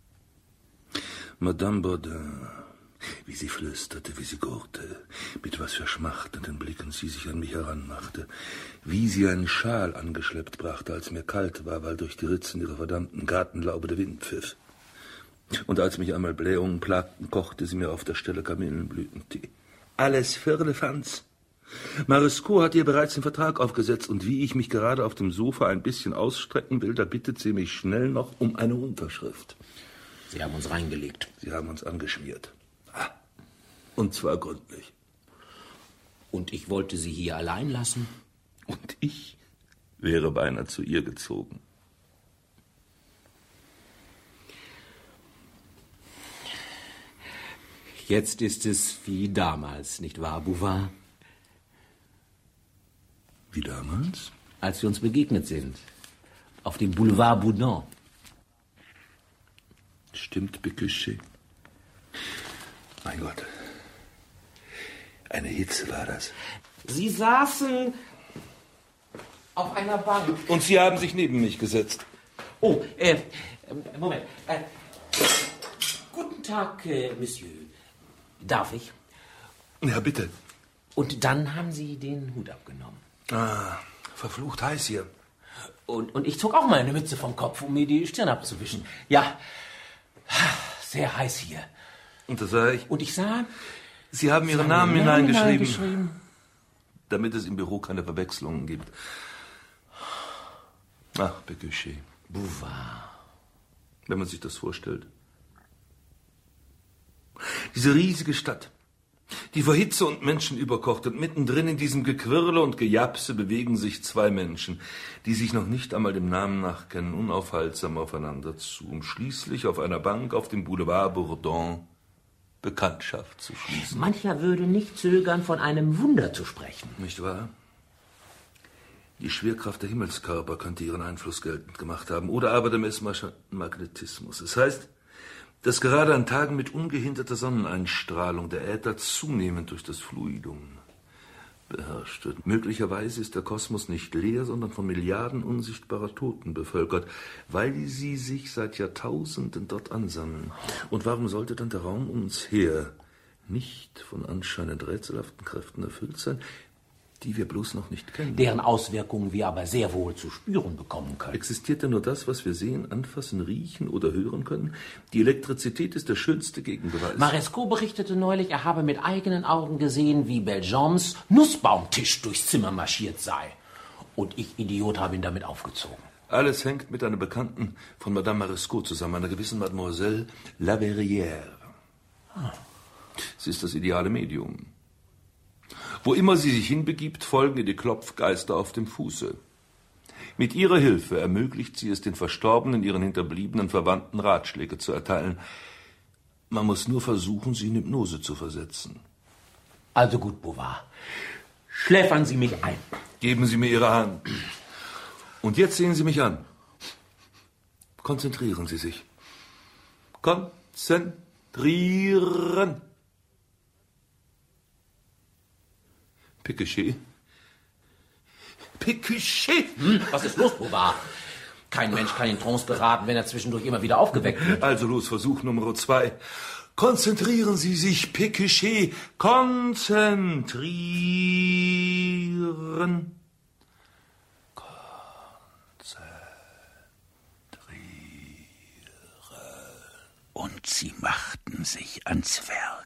Madame Baudin, wie sie flüsterte, wie sie gurrte, mit was für schmachtenden Blicken sie sich an mich heranmachte, wie sie einen Schal angeschleppt brachte, als mir kalt war, weil durch die Ritzen ihrer verdammten Gartenlaube der Wind pfiff. Und als mich einmal Blähungen plagten, kochte sie mir auf der Stelle Kamillenblütentee. Alles Firlefanz. Marescot hat ihr bereits den Vertrag aufgesetzt und wie ich mich gerade auf dem Sofa ein bisschen ausstrecken will, da bittet sie mich schnell noch um eine Unterschrift. Sie haben uns reingelegt. Sie haben uns angeschmiert. Und zwar gründlich. Und ich wollte Sie hier allein lassen? Und ich wäre beinahe zu ihr gezogen. Jetzt ist es wie damals, nicht wahr, Bouvard? Wie damals? Als wir uns begegnet sind. Auf dem Boulevard Boudon. Stimmt, Pécuchet. Mein Gott. Eine Hitze war das. Sie saßen auf einer Bank. Und Sie haben sich neben mich gesetzt. Oh, äh, Moment. Äh, guten Tag, äh, Monsieur. Darf ich? Ja, bitte. Und dann haben Sie den Hut abgenommen. Ah, verflucht heiß hier. Und, und ich zog auch meine Mütze vom Kopf, um mir die Stirn abzuwischen. Ja, sehr heiß hier. Und das sah ich. Und ich sah... Sie haben Ihren Sie Namen, Namen hineingeschrieben, hineingeschrieben, damit es im Büro keine Verwechslungen gibt. Ach, Pécuchet. Bouvard. Wenn man sich das vorstellt. Diese riesige Stadt, die vor Hitze und Menschen überkocht, und mittendrin in diesem Gequirle und Gejapse bewegen sich zwei Menschen, die sich noch nicht einmal dem Namen nach kennen, unaufhaltsam aufeinander zu, um schließlich auf einer Bank auf dem Boulevard Bourdon Bekanntschaft zu schließen. Mancher würde nicht zögern, von einem Wunder zu sprechen. Nicht wahr? Die Schwerkraft der Himmelskörper könnte ihren Einfluss geltend gemacht haben, oder aber der Messmagnetismus. Es heißt, dass gerade an Tagen mit ungehinderter Sonneneinstrahlung der Äther zunehmend durch das Fluidum beherrscht wird. Möglicherweise ist der Kosmos nicht leer, sondern von Milliarden unsichtbarer Toten bevölkert, weil sie sich seit Jahrtausenden dort ansammeln. Und warum sollte dann der Raum um uns her nicht von anscheinend rätselhaften Kräften erfüllt sein, die wir bloß noch nicht kennen? Deren Auswirkungen wir aber sehr wohl zu spüren bekommen können. Existiert denn nur das, was wir sehen, anfassen, riechen oder hören können? Die Elektrizität ist der schönste Gegenbeweis. Marescot berichtete neulich, er habe mit eigenen Augen gesehen, wie Beljeans Nussbaumtisch durchs Zimmer marschiert sei. Und ich, Idiot, habe ihn damit aufgezogen. Alles hängt mit einer Bekannten von Madame Marescot zusammen, einer gewissen Mademoiselle Laverrière. Ah. Sie ist das ideale Medium. Wo immer sie sich hinbegibt, folgen ihr die Klopfgeister auf dem Fuße. Mit ihrer Hilfe ermöglicht sie es den Verstorbenen, ihren hinterbliebenen Verwandten Ratschläge zu erteilen. Man muss nur versuchen, sie in Hypnose zu versetzen. Also gut, Bouvard. Schläfern Sie mich ein. Geben Sie mir Ihre Hand. Und jetzt sehen Sie mich an. Konzentrieren Sie sich. Konzentrieren. Pécuchet. Pécuchet! Hm, was ist los, Bouvard? Kein Mensch kann in Trance beraten, wenn er zwischendurch immer wieder aufgeweckt wird. Also los, Versuch Nummer zwei. Konzentrieren Sie sich, Pécuchet. Konzentrieren. Konzentrieren. Und sie machten sich ans Werk.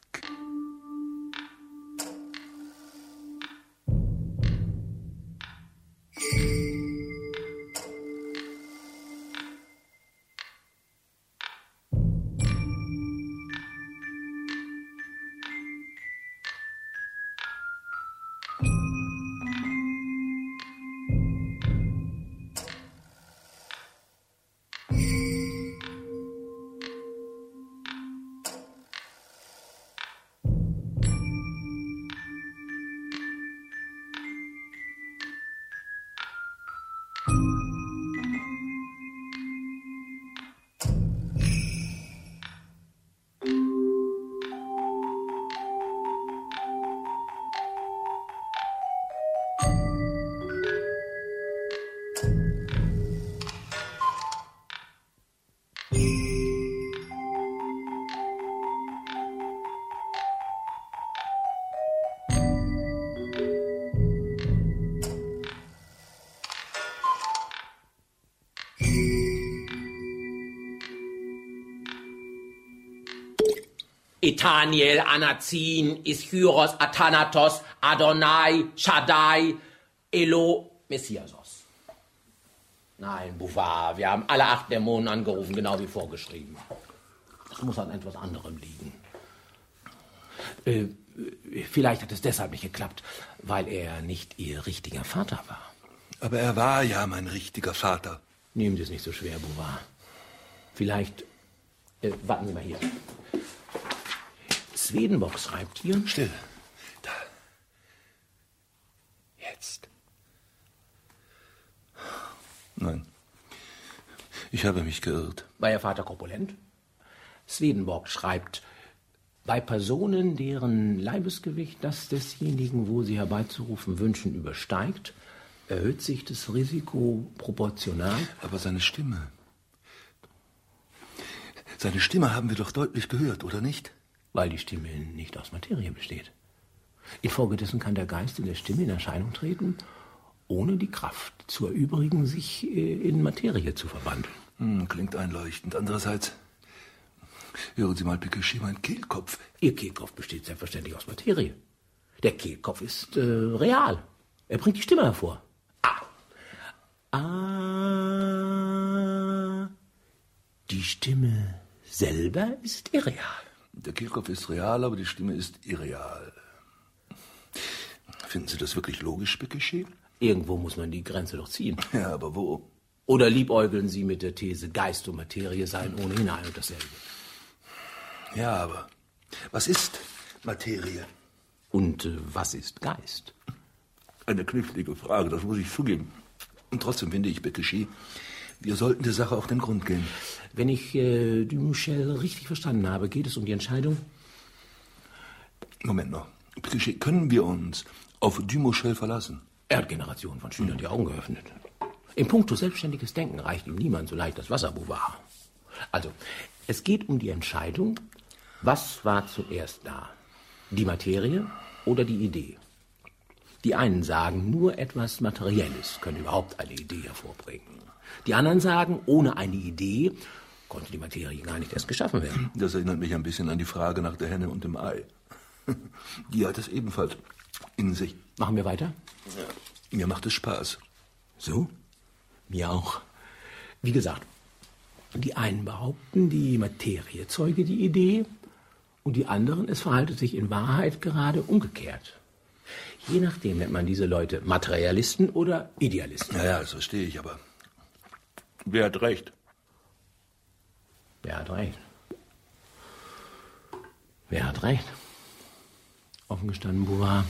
Ethaniel, Anazin, Iskyros, Athanatos, Adonai, Shaddai, Elo, Messiasos. Nein, Bouvard, wir haben alle acht Dämonen angerufen, genau wie vorgeschrieben. Das muss an etwas anderem liegen. Äh, vielleicht hat es deshalb nicht geklappt, weil er nicht Ihr richtiger Vater war. Aber er war ja mein richtiger Vater. Nehmen Sie es nicht so schwer, Bouvard. Vielleicht, äh, warten Sie mal hier. Swedenborg schreibt hier. Still. Da. Jetzt. Nein. Ich habe mich geirrt. War Ihr Vater korpulent? Swedenborg schreibt, bei Personen, deren Leibesgewicht das desjenigen, wo sie herbeizurufen wünschen, übersteigt, erhöht sich das Risiko proportional. Aber seine Stimme. Seine Stimme haben wir doch deutlich gehört, oder nicht? Weil die Stimme nicht aus Materie besteht. Infolgedessen kann der Geist in der Stimme in Erscheinung treten, ohne die Kraft zu erübrigen, sich in Materie zu verwandeln. Hm, klingt einleuchtend. Andererseits, hören Sie mal, Picquechet, mein Kehlkopf. Ihr Kehlkopf besteht selbstverständlich aus Materie. Der Kehlkopf ist äh, real. Er bringt die Stimme hervor. Ah. Ah. Die Stimme selber ist irreal. Der Kehlkopf ist real, aber die Stimme ist irreal. Finden Sie das wirklich logisch, Picquechet? Irgendwo muss man die Grenze doch ziehen. Ja, aber wo? Oder liebäugeln Sie mit der These, Geist und Materie seien ohnehin ein und dasselbe? Ja, aber was ist Materie? Und äh, was ist Geist? Eine knifflige Frage, das muss ich zugeben. Und trotzdem finde ich, Picquechet, wir sollten der Sache auf den Grund gehen. Wenn ich äh, Dumichel richtig verstanden habe, geht es um die Entscheidung? Moment noch. Picquechet, können wir uns auf Dumichel verlassen? Er hat Generationen von Schülern die Augen geöffnet. In puncto selbstständiges Denken reicht ihm niemand so leicht das Wasser, Bouvard. Also, es geht um die Entscheidung, was war zuerst da? Die Materie oder die Idee? Die einen sagen, nur etwas Materielles könne überhaupt eine Idee hervorbringen. Die anderen sagen, ohne eine Idee konnte die Materie gar nicht erst geschaffen werden. Das erinnert mich ein bisschen an die Frage nach der Henne und dem Ei. Die hat es ebenfalls in sich. Machen wir weiter? Ja. Mir macht es Spaß. So? Mir auch. Wie gesagt, die einen behaupten, die Materie zeuge die Idee, und die anderen, es verhalte sich in Wahrheit gerade umgekehrt. Je nachdem nennt man diese Leute Materialisten oder Idealisten. Ja, ja, das verstehe ich, aber wer hat recht? Wer hat recht? Wer hat recht? Offen gestanden, Bouvard.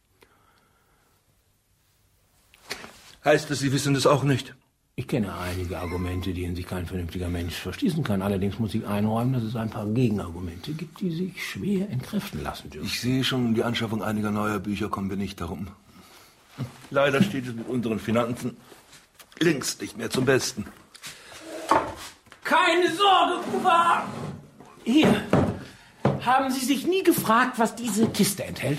Heißt es, Sie wissen es auch nicht? Ich kenne einige Argumente, denen sich kein vernünftiger Mensch verschließen kann. Allerdings muss ich einräumen, dass es ein paar Gegenargumente gibt, die sich schwer entkräften lassen dürfen. Ich sehe schon, um die Anschaffung einiger neuer Bücher kommen wir nicht darum. Leider steht es mit unseren Finanzen längst nicht mehr zum Besten. Keine Sorge, Bouvard! Hier, haben Sie sich nie gefragt, was diese Kiste enthält?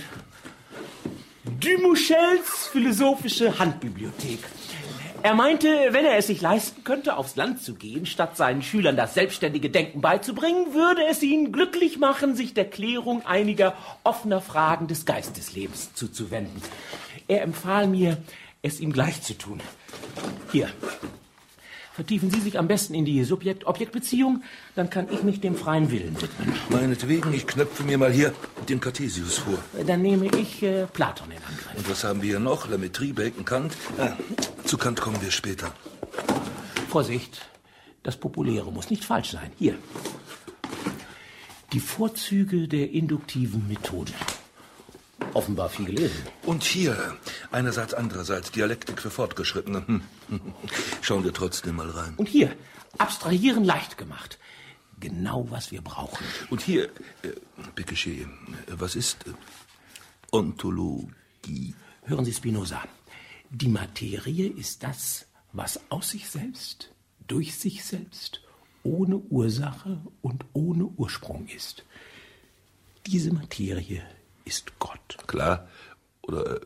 Dumichels philosophische Handbibliothek. Er meinte, wenn er es sich leisten könnte, aufs Land zu gehen, statt seinen Schülern das selbstständige Denken beizubringen, würde es ihn glücklich machen, sich der Klärung einiger offener Fragen des Geisteslebens zuzuwenden. Er empfahl mir, es ihm gleich zu tun. Hier, vertiefen Sie sich am besten in die Subjekt-Objekt-Beziehung, dann kann ich mich dem freien Willen widmen. Meinetwegen, ich knöpfe mir mal hier den Cartesius vor. Dann nehme ich äh, Platon in Angriff. Und was haben wir hier noch? Lametrie, Bacon, Kant? Ah, zu Kant kommen wir später. Vorsicht, das Populäre muss nicht falsch sein. Hier. Die Vorzüge der induktiven Methode. Offenbar viel gelesen. Und hier, einerseits, andererseits, Dialektik für Fortgeschrittene. Hm. Schauen wir trotzdem mal rein. Und hier, Abstrahieren leicht gemacht. Genau, was wir brauchen. Und hier, äh, Picquechet, was ist äh, Ontologie? Hören Sie Spinoza. Die Materie ist das, was aus sich selbst, durch sich selbst, ohne Ursache und ohne Ursprung ist. Diese Materie ist Gott. Klar. Oder, äh,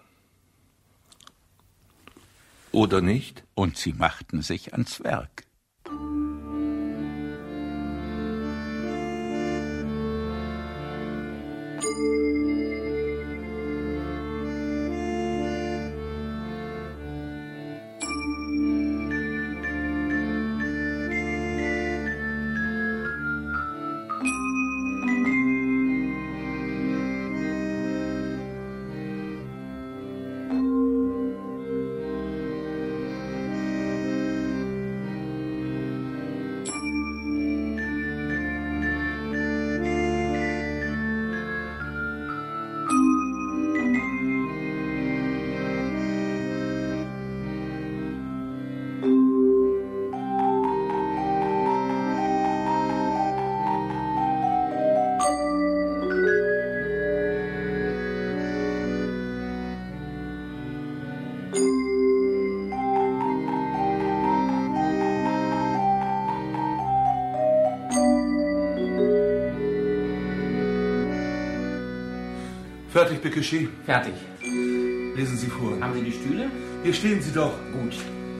oder nicht? Und sie machten sich ans Werk. Fertig, Pécuchet? Fertig. Lesen Sie vor. Haben Sie die Stühle? Hier stehen Sie doch. Gut.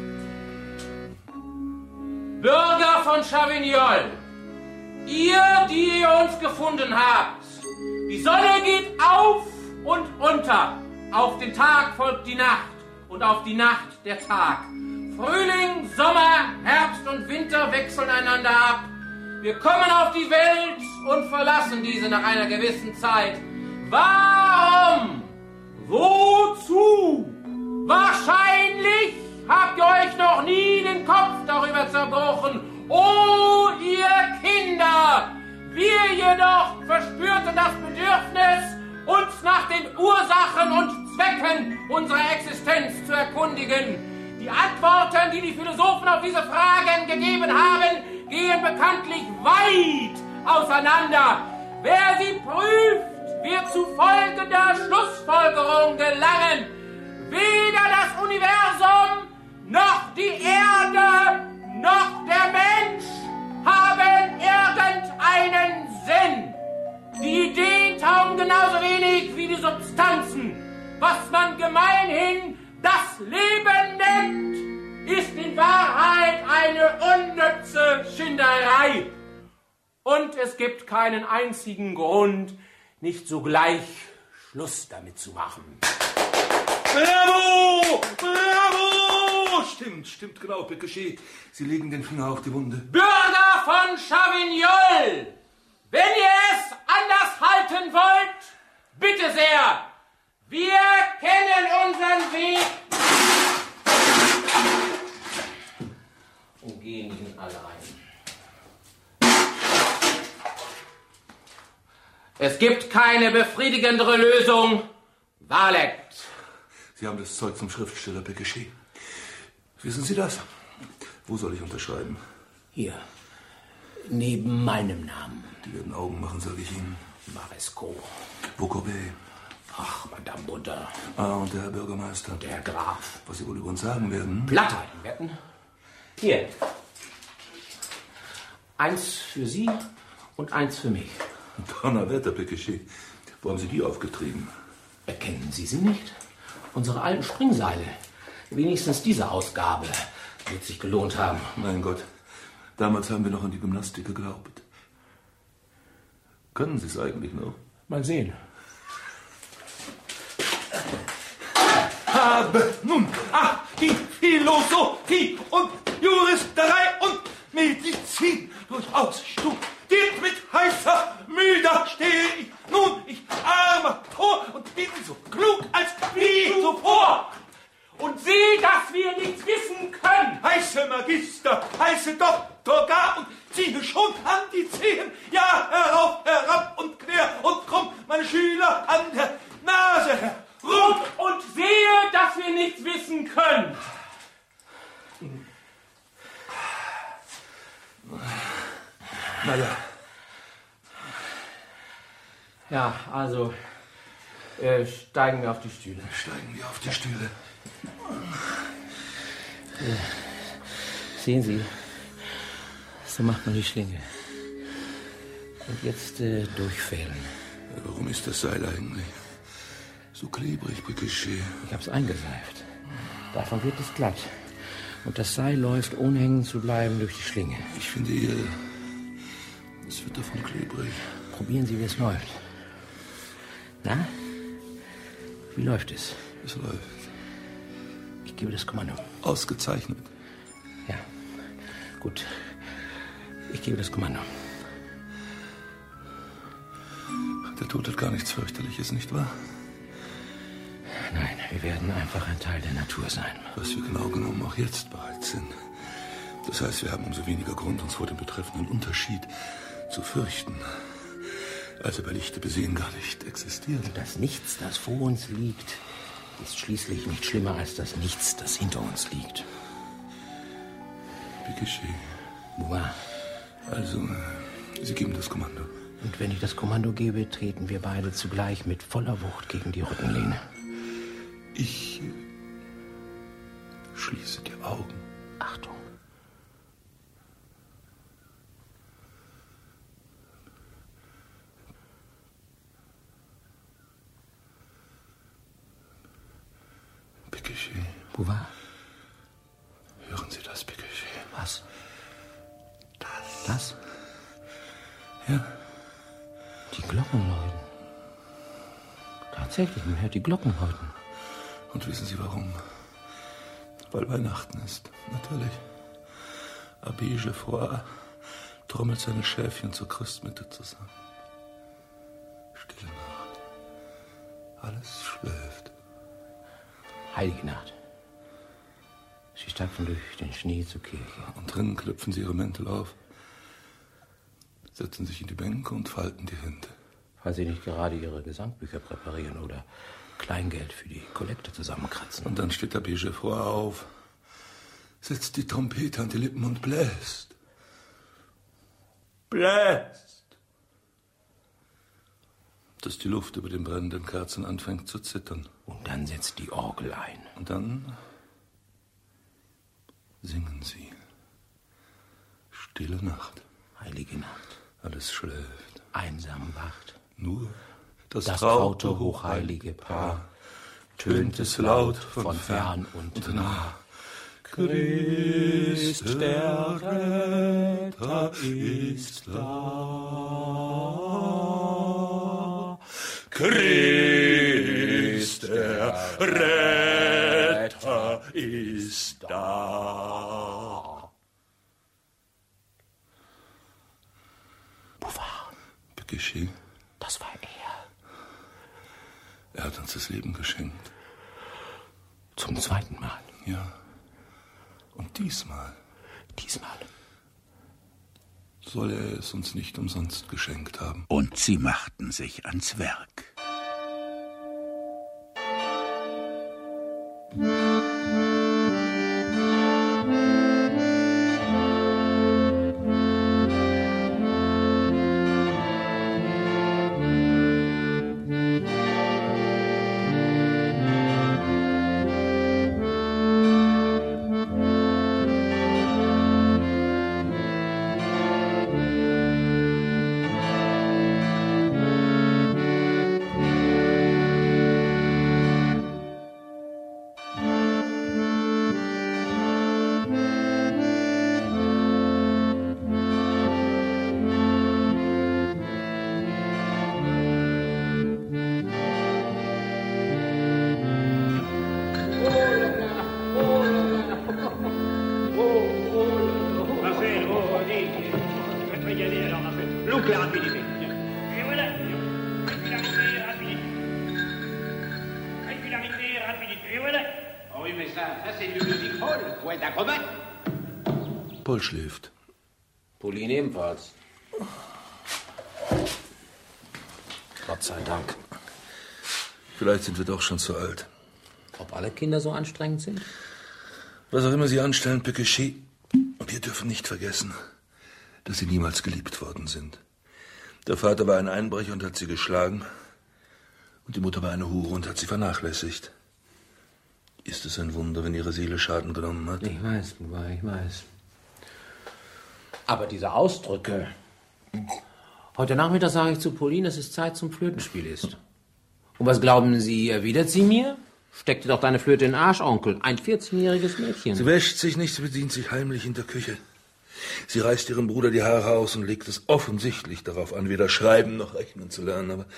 Bürger von Chavignols, ihr, die ihr uns gefunden habt, die Sonne geht auf und unter. Auf den Tag folgt die Nacht und auf die Nacht der Tag. Frühling, Sommer, Herbst und Winter wechseln einander ab. Wir kommen auf die Welt und verlassen diese nach einer gewissen Zeit. Warum? Wozu? Wahrscheinlich habt ihr euch noch nie den Kopf darüber zerbrochen. Oh, ihr Kinder! Wir jedoch verspürten das Bedürfnis, uns nach den Ursachen und Zwecken unserer Existenz zu erkundigen. Die Antworten, die die Philosophen auf diese Fragen gegeben haben, gehen bekanntlich weit auseinander. Wer sie prüft, wird zu folgender Schlussfolgerung gelangen. Weder das Universum, noch die Erde, noch der Mensch haben irgendeinen Sinn. Die Ideen taugen genauso wenig wie die Substanzen. Was man gemeinhin das Leben nennt, ist in Wahrheit eine unnütze Schinderei. Und es gibt keinen einzigen Grund, nicht sogleich Schluss damit zu machen. Bravo! Bravo! Stimmt, stimmt genau, Pécuchet. Sie legen den Finger auf die Wunde. Bürger von Chavignols, wenn ihr es anders halten wollt, bitte sehr, wir kennen unseren Weg und gehen ihn alle ein. Es gibt keine befriedigendere Lösung. Valet. Sie haben das Zeug zum Schriftsteller, Pécuchet. Wissen Sie das? Wo soll ich unterschreiben? Hier, neben meinem Namen. Die werden Augen machen, sage ich Ihnen. Maresco. Vaucorbet. Ach, Madame Butter. Ah, und der Herr Bürgermeister. Der Graf. Was Sie wohl über uns sagen werden? Platter, wetten. Hier. Eins für Sie und eins für mich. Donnerwetter, Pécuchet. Wo haben Sie die aufgetrieben? Erkennen Sie sie nicht? Unsere alten Springseile. Wenigstens diese Ausgabe wird sich gelohnt haben. Mein Gott, damals haben wir noch an die Gymnastik geglaubt. Können Sie es eigentlich noch? Mal sehen. Habe nun, ach, die Philosophie und Juristerei und Medizin durchaus studiert mit heißer Mühe, da stehe ich nun, ich armer Tor, und bin so klug als wie zuvor. Und sieh, dass wir nichts wissen können. Heiße Magister, heiße Doktor gar und ziehe schon an die Zehen, ja, herauf, herab und quer und krumm, meine Schüler an der Nase herum. Und sehe, dass wir nichts wissen können. Na ja. Ja, also äh, steigen wir auf die Stühle. Steigen wir auf die Stühle. Äh, sehen Sie, so macht man die Schlinge. Und jetzt äh, durchfädeln. Warum ist das Seil eigentlich so klebrig, Pécuchet? Ich hab's eingeseift. Davon wird es glatt. Und das Seil läuft, ohne hängen zu bleiben, durch die Schlinge. Ich finde eher, es wird davon klebrig. Probieren Sie, wie es läuft. Na? Wie läuft es? Es läuft. Ich gebe das Kommando. Ausgezeichnet. Ja, gut. Ich gebe das Kommando. Der Tod hat gar nichts Fürchterliches, nicht wahr? Nein, wir werden einfach ein Teil der Natur sein. Was wir genau genommen auch jetzt bereits sind. Das heißt, wir haben umso weniger Grund, uns vor dem betreffenden Unterschied zu fürchten. Also bei Lichte besehen gar nicht existiert. Das Nichts, das vor uns liegt, ist schließlich nicht schlimmer als das Nichts, das hinter uns liegt. Pécuchet. Moi. Also, Sie geben das Kommando. Und wenn ich das Kommando gebe, treten wir beide zugleich mit voller Wucht gegen die Rückenlehne. Ich schließe die Augen. Achtung. Pécuchet. Bouvard? Hören Sie das, Pécuchet? Was? Das. Das? Ja. Die Glocken läuten. Tatsächlich, man hört die Glocken läuten. Und wissen Sie warum? Weil Weihnachten ist, natürlich. Abbé Geoffroy trommelt seine Schäfchen zur Christmitte zusammen. Stille Nacht. Alles schläft. Heilige Nacht. Sie stapfen durch den Schnee zur Kirche. Und drinnen knöpfen sie ihre Mäntel auf, setzen sich in die Bänke und falten die Hände. Weil sie nicht gerade ihre Gesangbücher präparieren oder Kleingeld für die Kollekte zusammenkratzen. Und dann steht Abbé Geoffroy auf, setzt die Trompete an die Lippen und bläst. Bläst! Dass die Luft über den brennenden Kerzen anfängt zu zittern. Und dann setzt die Orgel ein. Und dann singen sie. Stille Nacht. Heilige Nacht. Alles schläft. Einsam wacht. Nur das, Das traute, traute, hochheilige Paar tönt es laut von fern und nah. Christ, der Retter, ist da. Christ, der Retter, ist da. Bouvard. Pécuchet, Das war er. er hat uns das Leben geschenkt. Zum zweiten Mal. Ja. Und diesmal Diesmal. soll er es uns nicht umsonst geschenkt haben. Und sie machten sich ans Werk. Boucle rapidité. Et voilà. Régularité, rapidité. Régularité, rapidité. Et voilà. Oh oui, mais ça, ça c'est du music hall. Faut être acrobate. Paul schläft. Pauline ebenfalls. Gott sei Dank. Vielleicht sind wir doch schon zu alt. Ob alle Kinder so anstrengend sind? Was auch immer sie anstellen, Pécuchet, wir dürfen nicht vergessen, dass sie niemals geliebt worden sind. Der Vater war ein Einbrecher und hat sie geschlagen. Und die Mutter war eine Hure und hat sie vernachlässigt. Ist es ein Wunder, wenn ihre Seele Schaden genommen hat? Ich weiß, ich weiß. Aber diese Ausdrücke... Heute Nachmittag sage ich zu Pauline, dass es Zeit zum Flötenspiel ist. Und was glauben Sie, erwidert sie mir? Steck dir doch deine Flöte in den Arsch, Onkel. Ein vierzehnjähriges Mädchen. Sie wäscht sich nicht, sie bedient sich heimlich in der Küche. Sie reißt ihrem Bruder die Haare aus und legt es offensichtlich darauf an, weder schreiben noch rechnen zu lernen. Aber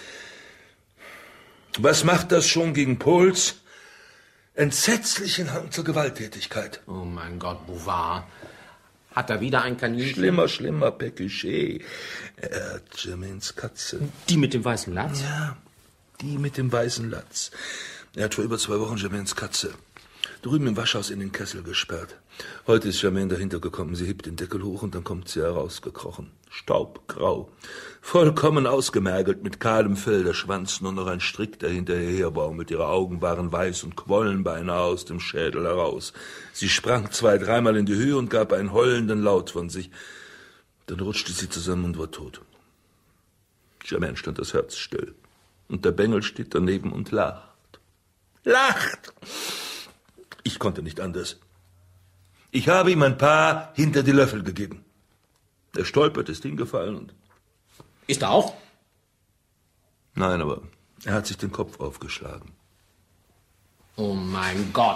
was macht das schon gegen Pauls entsetzlichen Hang zur Gewalttätigkeit? Oh mein Gott, Bouvard. Hat er wieder ein Kaninchen? Schlimmer, schlimmer, Pécuchet. Er hat Germaines Katze. Die mit dem weißen Latz? Ja, die mit dem weißen Latz. Er hat vor über zwei Wochen Germaines Katze drüben im Waschhaus in den Kessel gesperrt. Heute ist Germaine dahinter gekommen. Sie hebt den Deckel hoch und dann kommt sie herausgekrochen. Staubgrau. Vollkommen ausgemergelt mit kahlem Fell, der Schwanz nur noch ein Strick, der hinterher herbaumelt. Ihre Augen waren weiß und quollen beinahe aus dem Schädel heraus. Sie sprang zwei, dreimal in die Höhe und gab einen heulenden Laut von sich. Dann rutschte sie zusammen und war tot. Germaine stand das Herz still. Und der Bengel steht daneben und lacht. Lacht! Ich konnte nicht anders. Ich habe ihm ein paar hinter die Löffel gegeben. Er stolpert, ist hingefallen und... Ist er auch? Nein, aber er hat sich den Kopf aufgeschlagen. Oh mein Gott.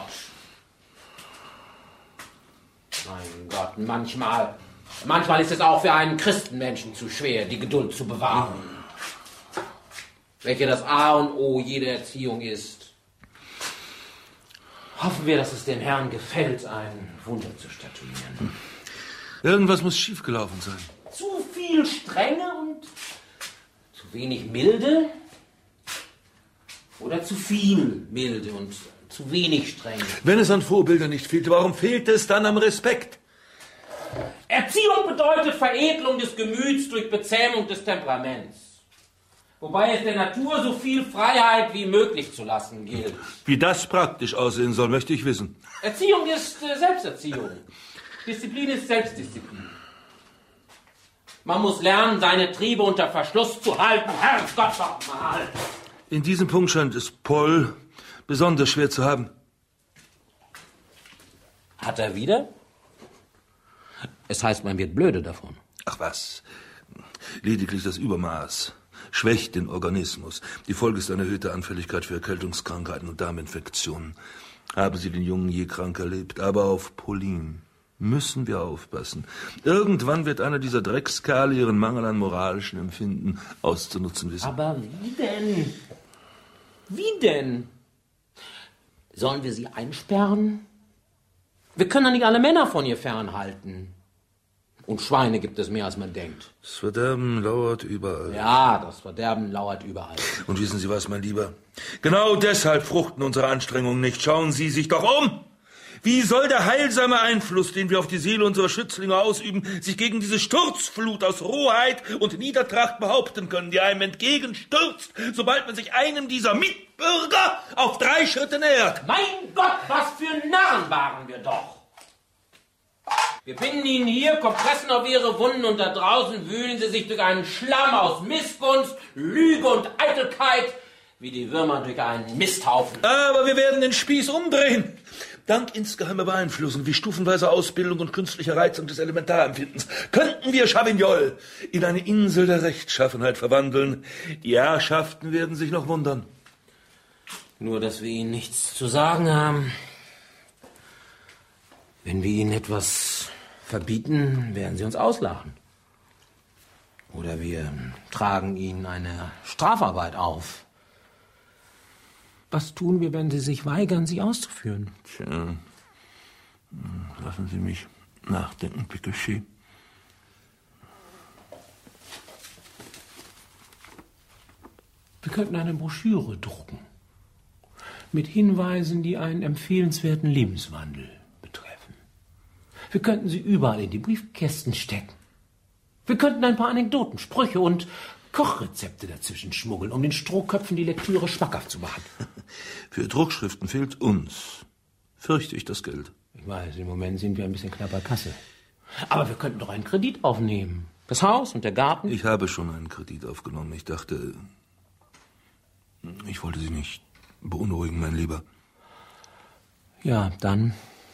Mein Gott, manchmal, manchmal ist es auch für einen Christenmenschen zu schwer, die Geduld zu bewahren. Welche das A und O jeder Erziehung ist. Hoffen wir, dass es dem Herrn gefällt, ein Wunder zu statuieren. Irgendwas muss schiefgelaufen sein. Zu viel Strenge und zu wenig Milde? Oder zu viel Milde und zu wenig Strenge? Wenn es an Vorbildern nicht fehlt, warum fehlt es dann am Respekt? Erziehung bedeutet Veredelung des Gemüts durch Bezähmung des Temperaments. Wobei es der Natur so viel Freiheit wie möglich zu lassen gilt. Wie das praktisch aussehen soll, möchte ich wissen. Erziehung ist äh, Selbsterziehung. Disziplin ist Selbstdisziplin. Man muss lernen, seine Triebe unter Verschluss zu halten. Herrgott, mal! In diesem Punkt scheint es Paul besonders schwer zu haben. Hat er wieder? Es heißt, man wird blöde davon. Ach was, lediglich das Übermaß schwächt den Organismus. Die Folge ist eine erhöhte Anfälligkeit für Erkältungskrankheiten und Darminfektionen. Haben Sie den Jungen je krank erlebt? Aber auf Pauline müssen wir aufpassen. Irgendwann wird einer dieser Dreckskerle ihren Mangel an moralischen Empfinden auszunutzen wissen. Aber wie denn? Wie denn? Sollen wir sie einsperren? Wir können doch nicht alle Männer von ihr fernhalten. Und Schweine gibt es mehr, als man denkt. Das Verderben lauert überall. Ja, das Verderben lauert überall. Und wissen Sie was, mein Lieber? Genau deshalb fruchten unsere Anstrengungen nicht. Schauen Sie sich doch um! Wie soll der heilsame Einfluss, den wir auf die Seele unserer Schützlinge ausüben, sich gegen diese Sturzflut aus Rohheit und Niedertracht behaupten können, die einem entgegenstürzt, sobald man sich einem dieser Mitbürger auf drei Schritte nähert? Mein Gott, was für Narren waren wir doch! Wir binden ihnen hier Kompressen auf ihre Wunden und da draußen wühlen sie sich durch einen Schlamm aus Missgunst, Lüge und Eitelkeit, wie die Würmer durch einen Misthaufen. Aber wir werden den Spieß umdrehen. Dank insgeheimer Beeinflussung wie stufenweise Ausbildung und künstlicher Reizung des Elementarempfindens könnten wir Chavignol in eine Insel der Rechtschaffenheit verwandeln. Die Herrschaften werden sich noch wundern. Nur, dass wir ihnen nichts zu sagen haben. Wenn wir ihnen etwas verbieten, werden sie uns auslachen. Oder wir tragen ihnen eine Strafarbeit auf. Was tun wir, wenn sie sich weigern, sie auszuführen? Tja, lassen Sie mich nachdenken, Picochet. Wir könnten eine Broschüre drucken. Mit Hinweisen, die einen empfehlenswerten Lebenswandel betreffen. Wir könnten sie überall in die Briefkästen stecken. Wir könnten ein paar Anekdoten, Sprüche und Kochrezepte dazwischen schmuggeln, um den Strohköpfen die Lektüre schmackhaft zu machen. Für Druckschriften fehlt uns, fürchte ich, das Geld. Ich weiß, im Moment sind wir ein bisschen knapp bei Kasse. Aber wir könnten doch einen Kredit aufnehmen. Das Haus und der Garten. Ich habe schon einen Kredit aufgenommen. Ich dachte, ich wollte Sie nicht beunruhigen, mein Lieber. Ja, dann...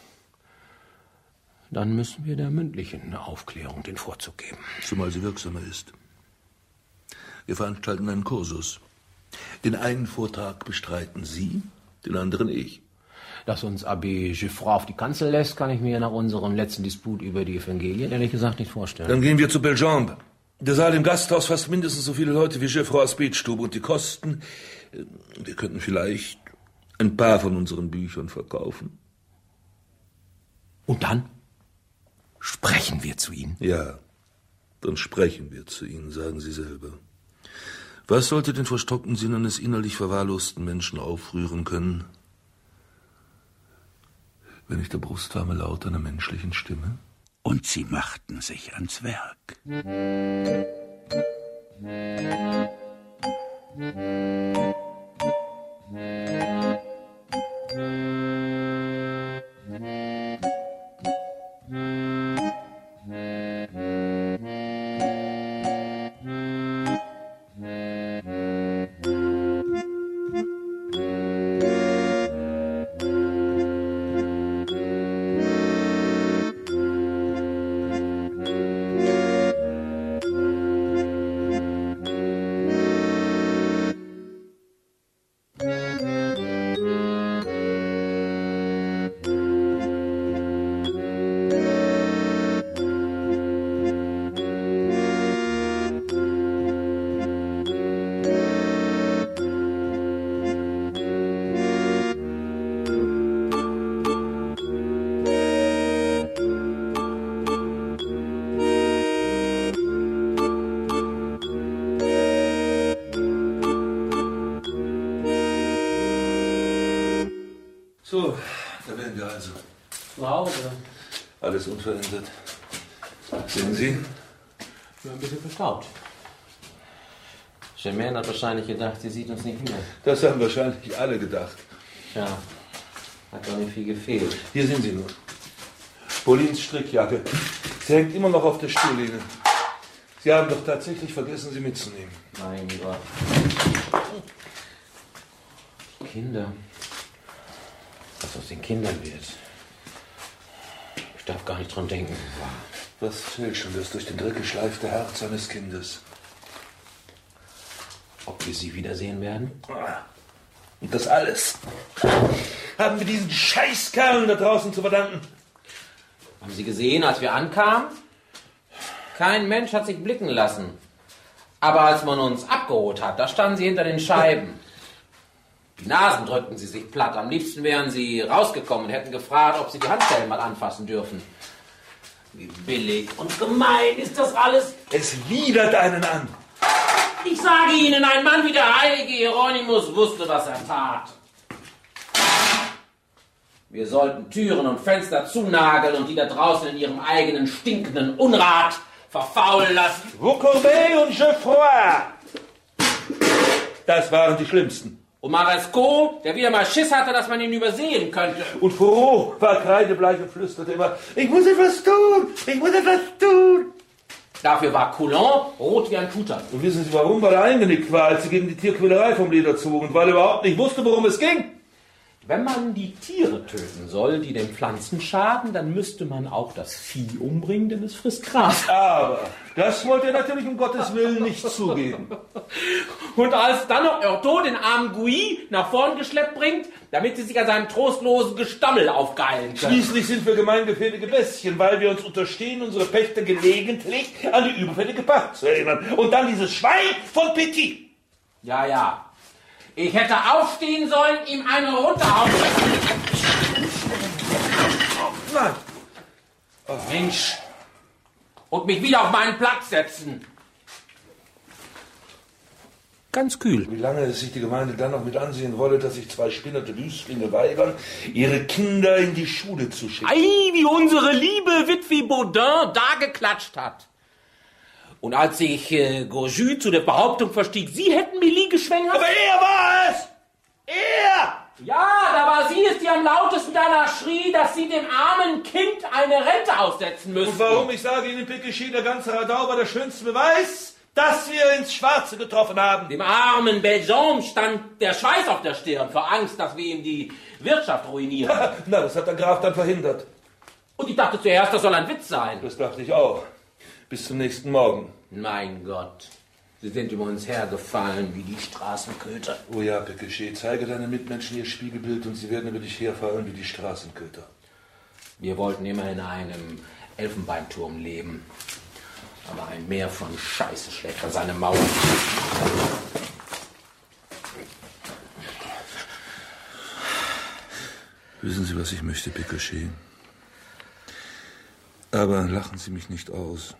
Dann müssen wir der mündlichen Aufklärung den Vorzug geben. Zumal sie wirksamer ist. Wir veranstalten einen Kursus. Den einen Vortrag bestreiten Sie, den anderen ich. Dass uns Abbé Giffroy auf die Kanzel lässt, kann ich mir nach unserem letzten Disput über die Evangelien ehrlich gesagt nicht vorstellen. Dann gehen wir zu Bellembe. Der Saal im Gasthaus fasst mindestens so viele Leute wie Giffroys Betstube. Und die Kosten, wir könnten vielleicht ein paar von unseren Büchern verkaufen. Und dann sprechen wir zu Ihnen. Ja, dann sprechen wir zu Ihnen, sagen Sie selber. Was sollte den verstockten Sinn eines innerlich verwahrlosten Menschen aufrühren können, wenn nicht der brustwarme Laut einer menschlichen Stimme? Und sie machten sich ans Werk. zu Hause? Alles unverändert. Sehen Sie? Ja, ein bisschen verstaubt. Germaine hat wahrscheinlich gedacht, sie sieht uns nicht mehr. Das haben wahrscheinlich alle gedacht. Ja, hat doch nicht viel gefehlt. Hier sind sie nun. Paulins Strickjacke. Sie hängt immer noch auf der Stuhllehne. Sie haben doch tatsächlich vergessen, sie mitzunehmen. Mein Gott. Kinder. Was aus den Kindern wird. Ich darf gar nicht dran denken. Was fällt schon das durch den Dreck geschleifte Herz eines Kindes? Ob wir sie wiedersehen werden? Und das alles haben wir diesen Scheißkerlen da draußen zu verdanken. Haben Sie gesehen, als wir ankamen? Kein Mensch hat sich blicken lassen. Aber als man uns abgeholt hat, da standen sie hinter den Scheiben. Die Nasen drückten sie sich platt. Am liebsten wären sie rausgekommen und hätten gefragt, ob sie die Handschellen mal anfassen dürfen. Wie billig und gemein ist das alles. Es widert einen an. Ich sage Ihnen, ein Mann wie der heilige Hieronymus wusste, was er tat. Wir sollten Türen und Fenster zunageln und die da draußen in ihrem eigenen stinkenden Unrat verfaulen lassen. Vous courbez und Geoffroy. Das waren die Schlimmsten. Und Maresco, der wieder mal Schiss hatte, dass man ihn übersehen könnte. Und Fourreau war kreidebleich und flüsterte immer, ich muss etwas tun, ich muss etwas tun. Dafür war Coulon rot wie ein Tutor. Und wissen Sie warum? Weil er eingenickt war, als sie gegen die Tierquälerei vom Leder zogen und weil er überhaupt nicht wusste, worum es ging. Wenn man die Tiere töten soll, die den Pflanzen schaden, dann müsste man auch das Vieh umbringen, denn es frisst Gras. Aber das wollte er natürlich um Gottes Willen nicht zugeben. Und als dann noch Erto den armen Gouy nach vorn geschleppt bringt, damit sie sich an seinem trostlosen Gestammel aufgeilen können. Schließlich sind wir gemeingefährliche Bestien, weil wir uns unterstehen, unsere Pächter gelegentlich an die überfällige Pacht zu erinnern. Und dann dieses Schwein von Petit. Ja, ja. Ich hätte aufstehen sollen, ihm eine runterhauen. Nein. Oh. Mensch. Und mich wieder auf meinen Platz setzen. Ganz kühl. Wie lange es sich die Gemeinde dann noch mit ansehen wolle, dass sich zwei spinnerte Wüstlinge weigern, ihre Kinder in die Schule zu schicken. Ei, wie unsere liebe Witwe Baudin da geklatscht hat. Und als sich äh, Gorjus zu der Behauptung verstieg, sie hätten Mélie geschwängert... Aber er war es! Er! Ja, da war sie es, die am lautesten danach schrie, dass sie dem armen Kind eine Rente aussetzen müssten. Und warum, ich sage Ihnen, Pécuchet, der ganze Radau war der schönste Beweis, dass wir ins Schwarze getroffen haben. Dem armen Belgium stand der Schweiß auf der Stirn, vor Angst, dass wir ihm die Wirtschaft ruinieren. Na, das hat der Graf dann verhindert. Und ich dachte zuerst, das soll ein Witz sein. Das dachte ich auch. Bis zum nächsten Morgen. Mein Gott, sie sind über uns hergefallen wie die Straßenköter. Oh ja, Pécuchet, zeige deinen Mitmenschen ihr Spiegelbild und sie werden über dich herfallen wie die Straßenköter. Wir wollten immer in einem Elfenbeinturm leben. Aber ein Meer von Scheiße schlägt an seine Mauern. Wissen Sie, was ich möchte, Pécuchet? Aber lachen Sie mich nicht aus.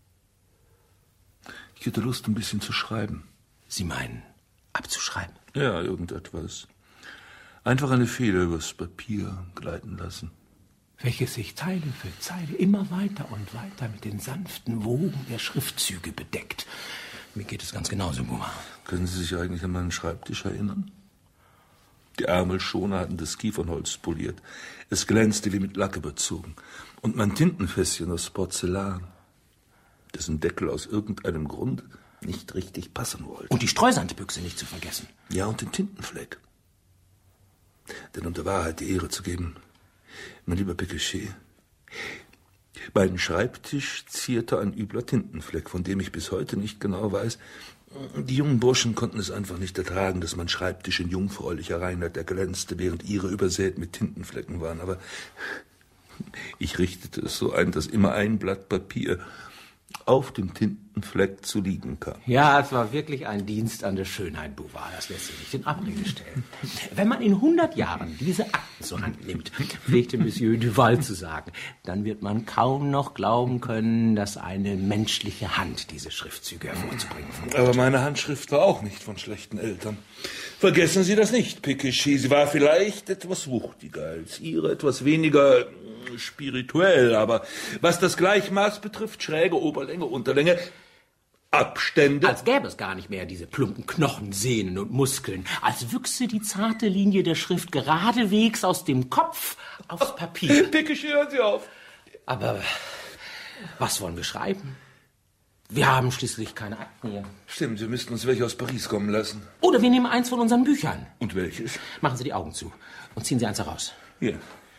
Ich hätte Lust, ein bisschen zu schreiben. Sie meinen, abzuschreiben? Ja, irgendetwas. Einfach eine Feder übers Papier gleiten lassen. Welches sich Zeile für Zeile immer weiter und weiter mit den sanften Wogen der Schriftzüge bedeckt. Mir geht es ganz genauso, Buma. Können Sie sich eigentlich an meinen Schreibtisch erinnern? Die Ärmelschoner hatten das Kiefernholz poliert. Es glänzte wie mit Lack überzogen. Und mein Tintenfässchen aus Porzellan, dessen Deckel aus irgendeinem Grund nicht richtig passen wollte. Und die Streusandbüchse nicht zu vergessen. Ja, und den Tintenfleck. Denn um der Wahrheit die Ehre zu geben, mein lieber Pécuchet, meinen Schreibtisch zierte ein übler Tintenfleck, von dem ich bis heute nicht genau weiß. Die jungen Burschen konnten es einfach nicht ertragen, dass mein Schreibtisch in jungfräulicher Reinheit erglänzte, während ihre übersät mit Tintenflecken waren. Aber ich richtete es so ein, dass immer ein Blatt Papier auf dem Tintenfleck Fleck zu liegen kam. Ja, es war wirklich ein Dienst an der Schönheit, Bouvard. Das lässt sich nicht in Abrede stellen. Wenn man in hundert Jahren diese Akten zur Hand nimmt, pflegte Monsieur Duval zu sagen, dann wird man kaum noch glauben können, dass eine menschliche Hand diese Schriftzüge hervorzubringen vermochte. Aber meine Handschrift war auch nicht von schlechten Eltern. Vergessen Sie das nicht, Pécuchet. Sie war vielleicht etwas wuchtiger als Ihre, etwas weniger spirituell. Aber was das Gleichmaß betrifft, schräge Oberlänge, Unterlänge, Abstände. Als gäbe es gar nicht mehr diese plumpen Knochen, Sehnen und Muskeln. Als wüchse die zarte Linie der Schrift geradewegs aus dem Kopf aufs Papier. Pécuchet, hören Sie auf. Aber was wollen wir schreiben? Wir haben schließlich keine Akten hier. Stimmt, wir müssten uns welche aus Paris kommen lassen. Oder wir nehmen eins von unseren Büchern. Und welches? Machen Sie die Augen zu und ziehen Sie eins heraus. Hier.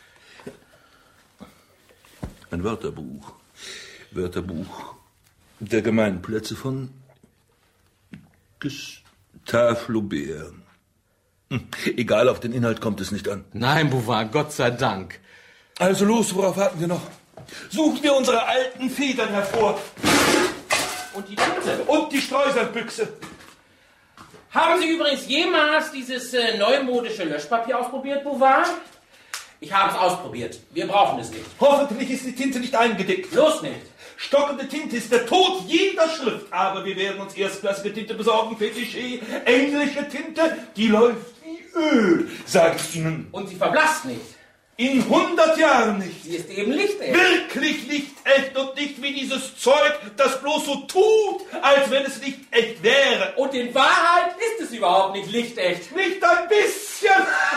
Ein Wörterbuch. Wörterbuch der Gemeinplätze von Gustave Flaubert. Hm, egal, auf den Inhalt kommt es nicht an. Nein, Bouvard, Gott sei Dank. Also los, worauf warten wir noch? Suchen wir unsere alten Federn hervor. Und die Tinte. Und die Streusandbüchse. Haben Sie übrigens jemals dieses äh, neumodische Löschpapier ausprobiert, Bouvard? Ich habe es ausprobiert. Wir brauchen es nicht. Hoffentlich ist die Tinte nicht eingedickt. Los nicht. Stockende Tinte ist der Tod jeder Schrift. Aber wir werden uns erstklassige Tinte besorgen, Pécuchet. Englische Tinte, die läuft wie Öl, sage ich Ihnen. Und sie verblasst nicht. In hundert Jahren nicht. Sie ist eben lichtecht. Wirklich lichtecht und nicht wie dieses Zeug, das bloß so tut, als wenn es lichtecht wäre. Und in Wahrheit ist es überhaupt nicht lichtecht. Nicht ein bisschen.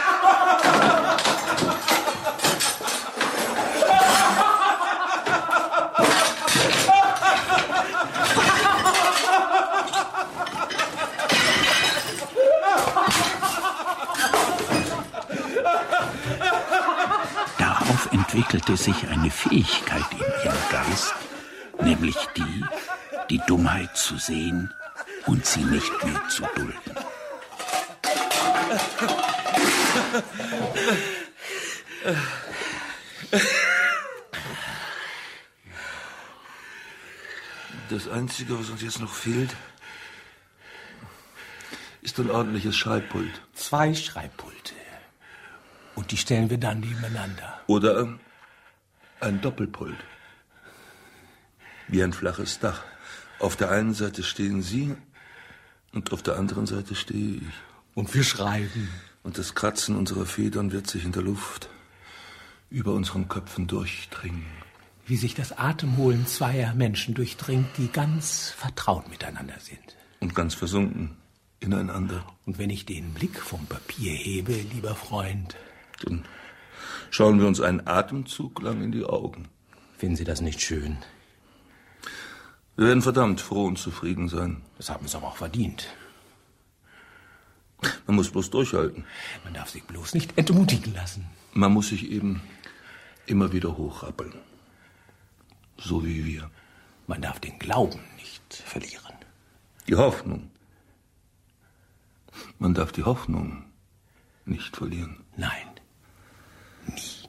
Entwickelte sich eine Fähigkeit in ihrem Geist, nämlich die, die Dummheit zu sehen und sie nicht mehr zu dulden. Das Einzige, was uns jetzt noch fehlt, ist ein ordentliches Schreibpult. Zwei Schreibpulte. Und die stellen wir dann nebeneinander. Oder ein Doppelpult. Wie ein flaches Dach. Auf der einen Seite stehen Sie und auf der anderen Seite stehe ich. Und wir schreiben. Und das Kratzen unserer Federn wird sich in der Luft über unseren Köpfen durchdringen. Wie sich das Atemholen zweier Menschen durchdringt, die ganz vertraut miteinander sind. Und ganz versunken ineinander. Und wenn ich den Blick vom Papier hebe, lieber Freund, dann schauen wir uns einen Atemzug lang in die Augen. Finden Sie das nicht schön? Wir werden verdammt froh und zufrieden sein. Das haben wir es aber auch verdient. Man muss bloß durchhalten. Man darf sich bloß nicht entmutigen lassen. Man muss sich eben immer wieder hochrappeln. So wie wir. Man darf den Glauben nicht verlieren. Die Hoffnung. Man darf die Hoffnung nicht verlieren. Nein, nie.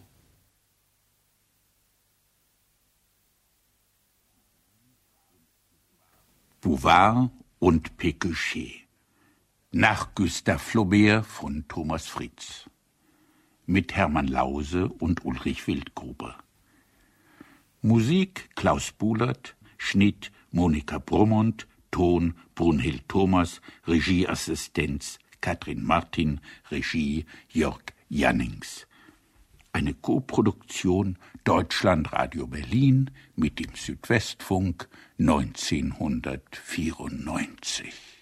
Bouvard und Pécuchet. Nach Gustave Flaubert von Thomas Fritz. Mit Hermann Lause und Ulrich Wildgruber. Musik Klaus Buhlert, Schnitt Monika Brummond, Ton Brunhild Thomas, Regieassistenz Katrin Martin, Regie Jörg Jannings. Eine Koproduktion Deutschlandradio Berlin mit dem Südwestfunk neunzehnhundertvierundneunzig.